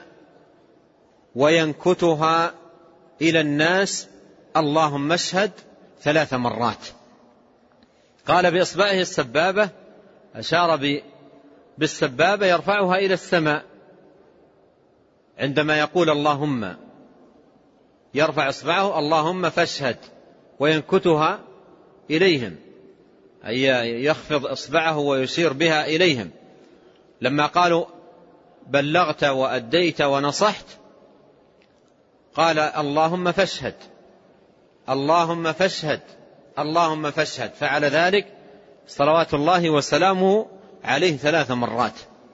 S1: وينكتها إلى الناس اللهم اشهد 3 مرات. قال بإصبعه السبابة، أشار بالسبابة يرفعها إلى السماء عندما يقول اللهم، يرفع إصبعه اللهم فاشهد، وينكتها إليهم أي يخفض إصبعه ويشير بها إليهم. لما قالوا بلغت وأديت ونصحت قال اللهم فاشهد، اللهم فاشهد، اللهم فاشهد. فعل ذلك صلوات الله وسلامه عليه 3 مرات.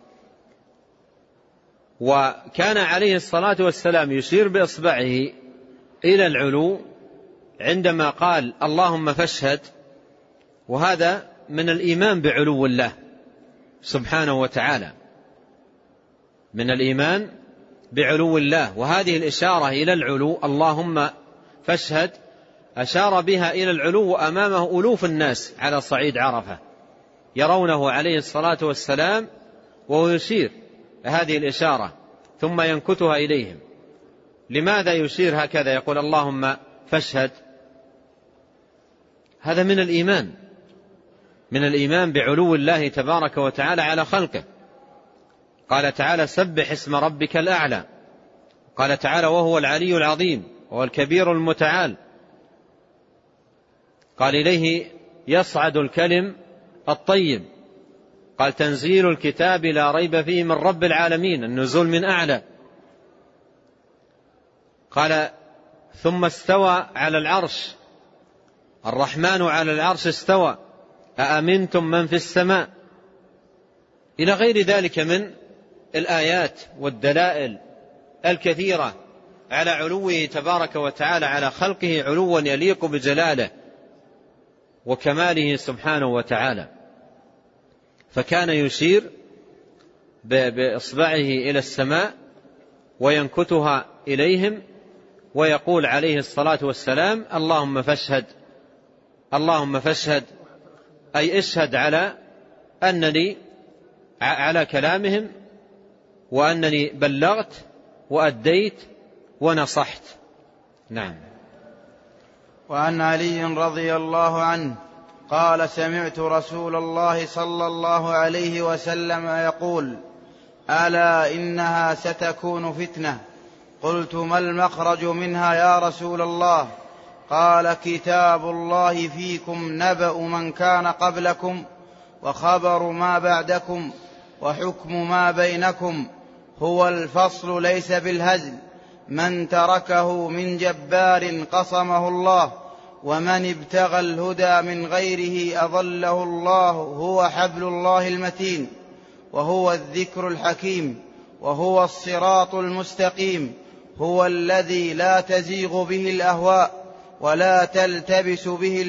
S1: وكان عليه الصلاة والسلام يشير بإصبعه إلى العلو عندما قال اللهم فاشهد، وهذا من الإيمان بعلو الله سبحانه وتعالى، من الإيمان بعلو الله. وهذه الإشارة إلى العلو اللهم فاشهد أشار بها إلى العلو، وأمامه ألوف الناس على صعيد عرفة يرونه عليه الصلاة والسلام وهو يشير هذه الإشارة ثم ينكتها إليهم. لماذا يشير هكذا يقول اللهم فاشهد؟ هذا من الإيمان، من الإيمان بعلو الله تبارك وتعالى على خلقه. قال تعالى سبح اسم ربك الأعلى. قال تعالى وهو العلي العظيم وهو الكبير المتعال. قال إليه يصعد الكلم الطيب. قال تنزيل الكتاب لا ريب فيه من رب العالمين، النزول من أعلى. قال ثم استوى على العرش، الرحمن على العرش استوى، أأمنتم من في السماء، إلى غير ذلك من الآيات والدلائل الكثيرة على علوه تبارك وتعالى على خلقه، علوا يليق بجلاله وكماله سبحانه وتعالى. فكان يشير بإصبعه إلى السماء وينكتها إليهم ويقول عليه الصلاة والسلام اللهم فاشهد، اللهم فاشهد، أي اشهد على أنني على كلامهم وأنني بلغت وأديت ونصحت. نعم.
S2: وعن علي رضي الله عنه قال: سمعت رسول الله صلى الله عليه وسلم يقول: ألا إنها ستكون فتنة. قلت: ما المخرج منها يا رسول الله؟ قال: كتاب الله فيكم نبأ من كان قبلكم وخبر ما بعدكم وحكم ما بينكم، هو الفصل ليس بالهزل، من تركه من جبار قصمه الله، ومن ابتغى الهدى من غيره أضله الله، هو حبل الله المتين، وهو الذكر الحكيم، وهو الصراط المستقيم، هو الذي لا تزيغ به الأهواء ولا تلتبس به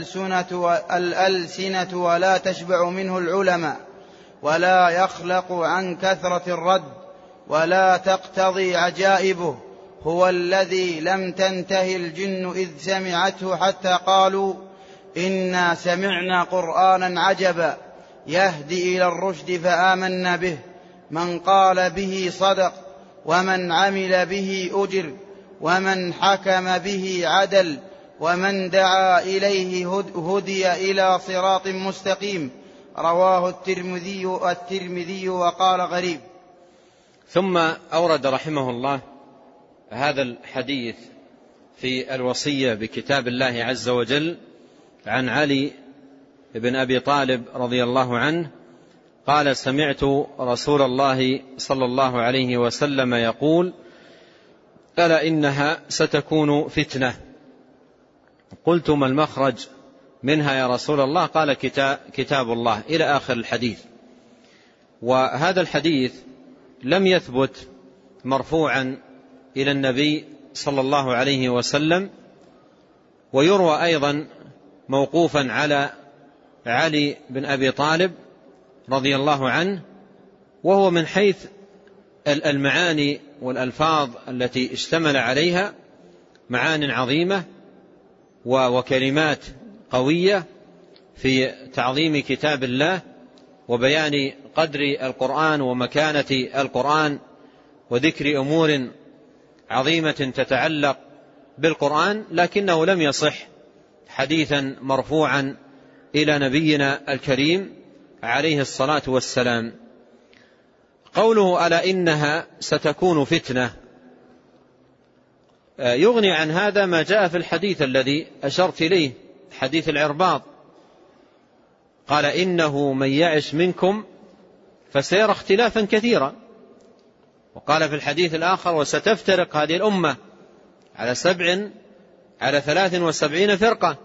S2: الألسنة ولا تشبع منه العلماء، ولا يخلق عن كثرة الرد ولا تقتضي عجائبه، هو الذي لم تنته الجن إذ سمعته حتى قالوا: إنا سمعنا قرآنا عجبا يهدي إلى الرشد فآمنا به، من قال به صدق، ومن عمل به أجر، ومن حكم به عدل، ومن دعا إليه هدي إلى صراط مستقيم. رواه الترمذي وقال غريب.
S1: ثم أورد رحمه الله هذا الحديث في الوصية بكتاب الله عز وجل عن علي بن أبي طالب رضي الله عنه قال: سمعت رسول الله صلى الله عليه وسلم يقول: ألا إنها ستكون فتنة. قلت: ما المخرج منها يا رسول الله؟ قال: كتاب الله، إلى آخر الحديث. وهذا الحديث لم يثبت مرفوعا إلى النبي صلى الله عليه وسلم، ويروى أيضا موقوفا على علي بن أبي طالب رضي الله عنه، وهو من حيث المعاني والألفاظ التي اشتمل عليها معان عظيمة وكلمات قوية في تعظيم كتاب الله وبيان قدر القرآن ومكانة القرآن وذكر أمور عظيمة تتعلق بالقرآن، لكنه لم يصح حديثا مرفوعا إلى نبينا الكريم عليه الصلاة والسلام. قوله: ألا إنها ستكون فتنة، يغني عن هذا ما جاء في الحديث الذي أشرت إليه، حديث العرباض، قال: إنه من يعش منكم فسيرى اختلافا كثيرا. وقال في الحديث الآخر: وستفترق هذه الأمة على 73 فرقة.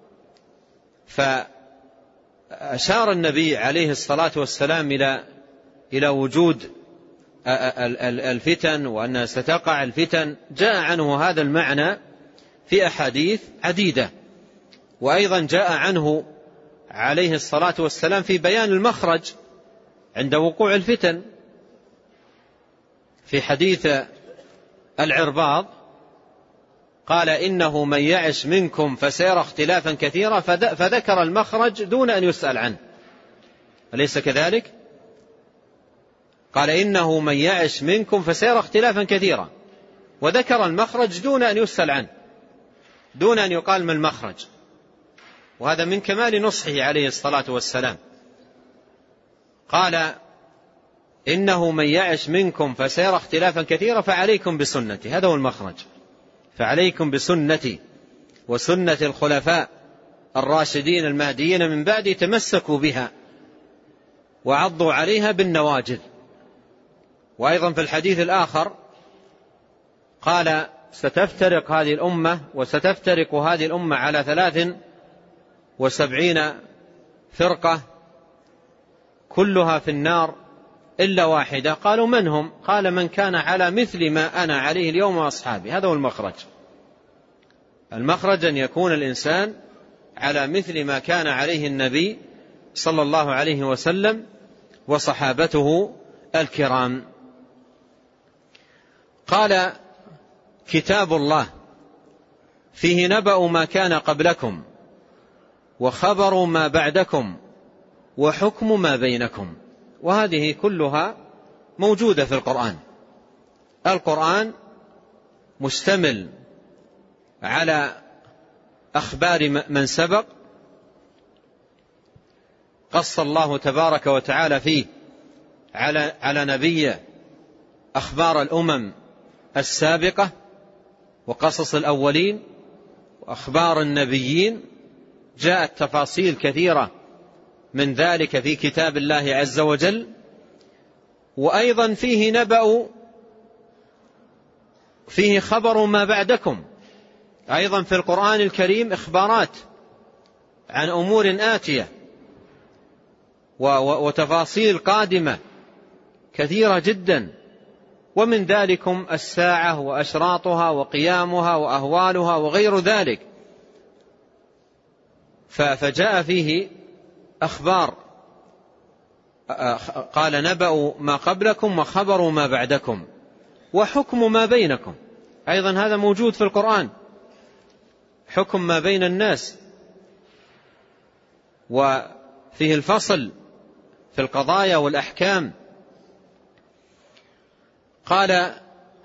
S1: فأشار النبي عليه الصلاة والسلام إلى وجود الفتن وأنها ستقع الفتن. جاء عنه هذا المعنى في أحاديث عديدة، وأيضا جاء عنه عليه الصلاة والسلام في بيان المخرج عند وقوع الفتن. في حديث العرباض قال: إنه من يعش منكم فسيرى اختلافا كثيرا، فذكر المخرج دون أن يسأل عنه، أليس كذلك؟ قال: إنه من يعش منكم فسيرى اختلافا كثيرا، وذكر المخرج دون أن يسأل عنه، دون أن يقال ما المخرج. وهذا من كمال نصحه عليه الصلاة والسلام. قال: إنه من يعش منكم فسيرى اختلافا كثيرا فعليكم بسنتي، هذا هو المخرج، فعليكم بسنتي وسنة الخلفاء الراشدين المهديين من بعد، تمسكوا بها وعضوا عليها بالنواجذ. وأيضا في الحديث الآخر قال: ستفترق هذه الأمة على 73 فرقة كلها في النار إلا واحدة. قالوا: من هم؟ قال: من كان على مثل ما أنا عليه اليوم وأصحابي. هذا هو المخرج. المخرج أن يكون الإنسان على مثل ما كان عليه النبي صلى الله عليه وسلم وصحابته الكرام. قال: كتاب الله فيه نبأ ما كان قبلكم وخبر ما بعدكم وحكم ما بينكم. وهذه كلها موجودة في القرآن. القرآن مشتمل على أخبار من سبق، قص الله تبارك وتعالى فيه على نبيه أخبار الأمم السابقة وقصص الأولين وأخبار النبيين. جاءت تفاصيل كثيرة من ذلك في كتاب الله عز وجل. وأيضا فيه خبر ما بعدكم، أيضا في القرآن الكريم إخبارات عن أمور آتية وتفاصيل قادمة كثيرة جدا، ومن ذلكم الساعة وأشراطها وقيامها وأهوالها وغير ذلك. فجاء فيه أخبار، قال نبأ ما قبلكم وخبر ما بعدكم وحكم ما بينكم. أيضا هذا موجود في القرآن، حكم ما بين الناس، وفيه الفصل في القضايا والأحكام. قال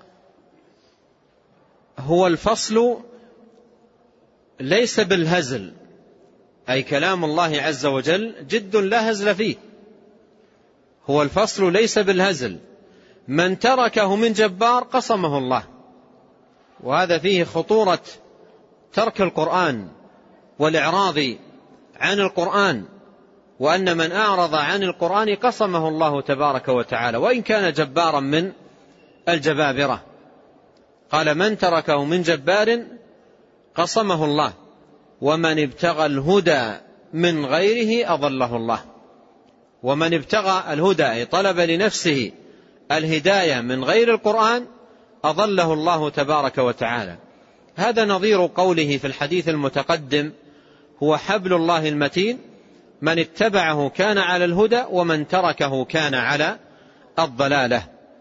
S1: هو الفصل ليس بالهزل، أي كلام الله عز وجل جد لا هزل فيه. هو الفصل ليس بالهزل، من تركه من جبار قصمه الله. وهذا فيه خطورة ترك القرآن والإعراض عن القرآن، وأن من أعرض عن القرآن قصمه الله تبارك وتعالى وإن كان جبارا من الجبابرة. قال من تركه من جبار قصمه الله، ومن ابتغى الهدى من غيره أضله الله. ومن ابتغى الهدى أي طلب لنفسه الهداية من غير القرآن أضله الله تبارك وتعالى. هذا نظير قوله في الحديث المتقدم هو حبل الله المتين، من اتبعه كان على الهدى ومن تركه كان على الضلالة.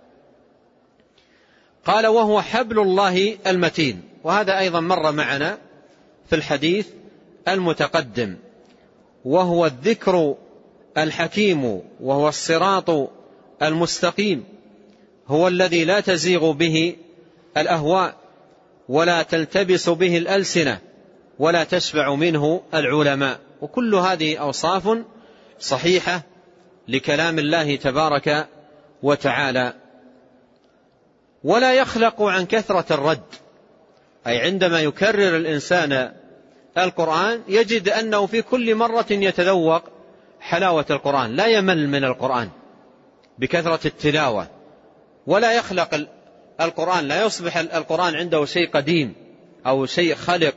S1: قال وهو حبل الله المتين، وهذا أيضا مر معنا في الحديث المتقدم، وهو الذكر الحكيم، وهو الصراط المستقيم، هو الذي لا تزيغ به الأهواء ولا تلتبس به الألسنة ولا تشبع منه العلماء. وكل هذه أوصاف صحيحة لكلام الله تبارك وتعالى. ولا يخلق عن كثرة الرد، أي عندما يكرر الإنسان القرآن يجد أنه في كل مرة يتذوق حلاوة القرآن، لا يمل من القرآن بكثرة التلاوة. ولا يخلق القرآن، لا يصبح القرآن عنده شيء قديم أو شيء خلق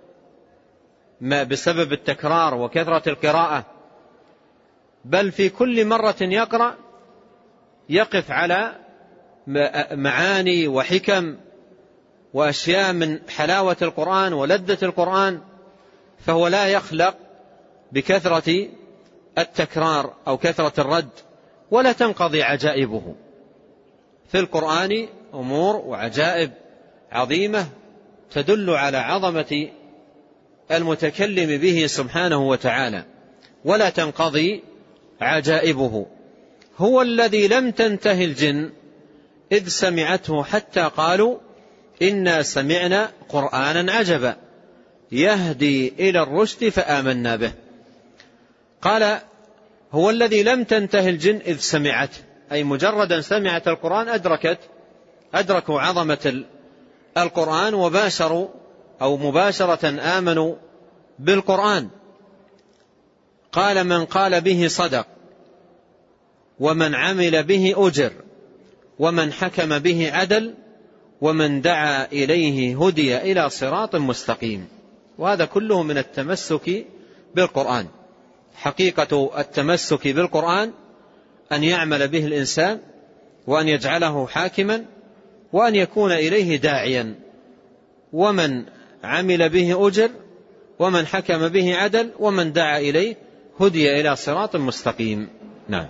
S1: بسبب التكرار وكثرة القراءة، بل في كل مرة يقرأ يقف على معاني وحكم وأشياء من حلاوة القرآن ولذة القرآن. فهو لا يخلق بكثرة التكرار أو كثرة الرد، ولا تنقضي عجائبه. في القرآن أمور وعجائب عظيمة تدل على عظمة المتكلم به سبحانه وتعالى، ولا تنقضي عجائبه. هو الذي لم تنته الجن إذ سمعته حتى قالوا إنا سمعنا قرآنا عجبا يهدي إلى الرشد فآمنا به. قال هو الذي لم تنته الجن إذ سمعته، أي مجردا سمعت القرآن أدركوا عظمة القرآن وباشروا أو مباشرة آمنوا بالقرآن. قال من قال به صدق، ومن عمل به أجر، ومن حكم به عدل، ومن دعا إليه هدي إلى صراط مستقيم. وهذا كله من التمسك بالقرآن. حقيقة التمسك بالقرآن أن يعمل به الإنسان، وأن يجعله حاكما، وأن يكون إليه داعيا. ومن عمل به أجر، ومن حكم به عدل، ومن دعا إليه هدي إلى صراط مستقيم. نعم.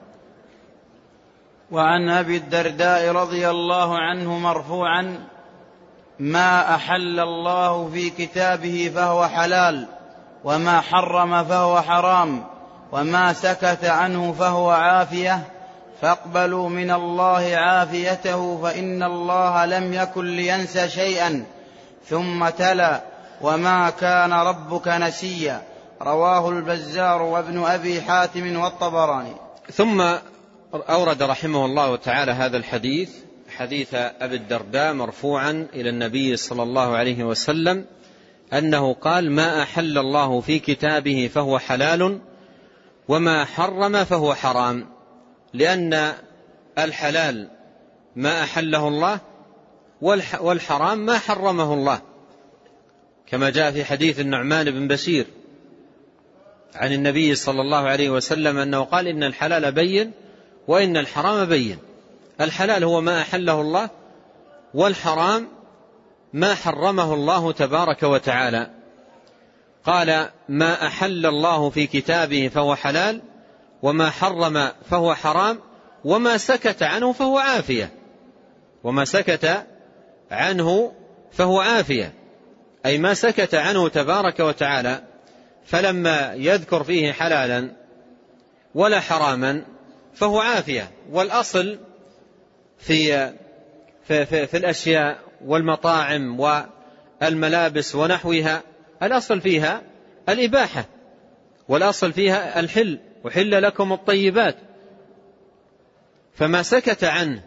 S2: وعن أبي الدرداء رضي الله عنه مرفوعا: ما أحل الله في كتابه فهو حلال، وما حرم فهو حرام، وما سكت عنه فهو عافية، فاقبلوا من الله عافيته فإن الله لم يكن لينس شيئا. ثم تلا: وما كان ربك نسيا. رواه البزار وابن أبي حاتم والطبراني.
S1: ثم أورد رحمه الله تعالى هذا الحديث، حديث أبي الدرداء مرفوعا إلى النبي صلى الله عليه وسلم أنه قال: ما أحل الله في كتابه فهو حلال، وما حرم فهو حرام. لأن الحلال ما أحله الله، والحرام ما حرمه الله، كما جاء في حديث النعمان بن بشير عن النبي صلى الله عليه وسلم أنه قال: إن الحلال بين وإن الحرام بين. الحلال هو ما أحله الله، والحرام ما حرمه الله تبارك وتعالى. قال: ما أحل الله في كتابه فهو حلال، وما حرم فهو حرام، وما سكت عنه فهو عافية. وما سكت عنه فهو عافية، أي ما سكت عنه تبارك وتعالى، فلما يذكر فيه حلالا ولا حراما فهو عافية. والأصل في الأشياء والمطاعم والملابس ونحوها، الأصل فيها الإباحة، والأصل فيها الحل، وحل لكم الطيبات. فما سكت عنه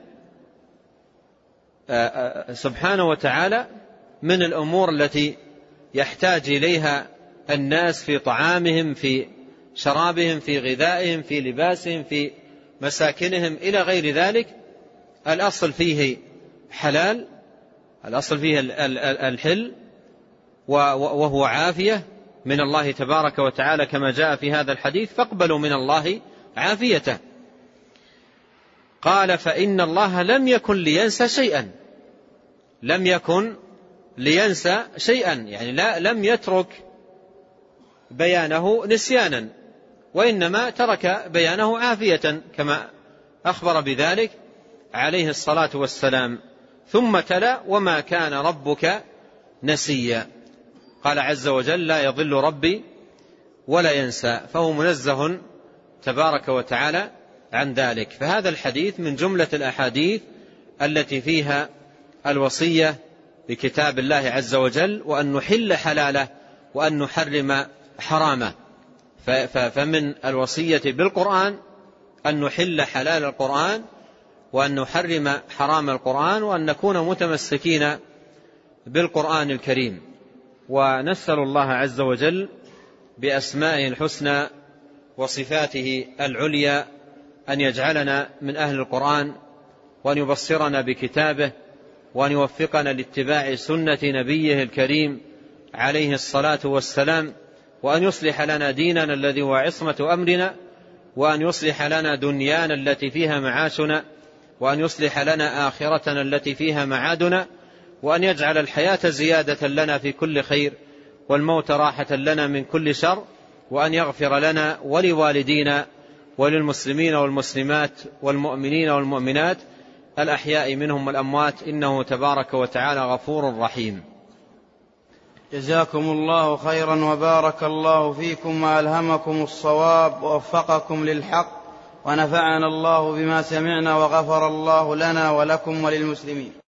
S1: سبحانه وتعالى من الأمور التي يحتاج إليها الناس في طعامهم، في شرابهم، في غذائهم، في لباسهم، في مساكنهم إلى غير ذلك، الأصل فيه حلال، الأصل فيه الحل، وهو عافية من الله تبارك وتعالى كما جاء في هذا الحديث: فاقبلوا من الله عافيته. قال: فإن الله لم يكن لينسى شيئا. لم يكن لينسى شيئا، يعني لم يترك بيانه نسيانا، وإنما ترك بيانه عافية كما أخبر بذلك عليه الصلاة والسلام. ثم تلا: وما كان ربك نسيا. قال عز وجل: لا يضل ربي ولا ينسى، فهو منزه تبارك وتعالى عن ذلك. فهذا الحديث من جملة الأحاديث التي فيها الوصية بكتاب الله عز وجل، وأن نحل حلاله وأن نحرم حرامه. فمن الوصية بالقرآن أن نحل حلال القرآن، وأن نحرم حرام القرآن، وأن نكون متمسكين بالقرآن الكريم. ونسأل الله عز وجل بأسمائه الحسنى وصفاته العليا أن يجعلنا من أهل القرآن، وأن يبصرنا بكتابه، وأن يوفقنا لاتباع سنة نبيه الكريم عليه الصلاة والسلام، وأن يصلح لنا ديننا الذي هو عصمة أمرنا، وأن يصلح لنا دنيانا التي فيها معاشنا، وأن يصلح لنا آخرتنا التي فيها معادنا، وأن يجعل الحياة زيادة لنا في كل خير، والموت راحة لنا من كل شر، وأن يغفر لنا ولوالدينا وللمسلمين والمسلمات والمؤمنين والمؤمنات الأحياء منهم والأموات، إنه تبارك وتعالى غفور رحيم.
S2: جزاكم الله خيرا، وبارك الله فيكم، وألهمكم الصواب، ووفقكم للحق، ونفعنا الله بما سمعنا، وغفر الله لنا ولكم وللمسلمين.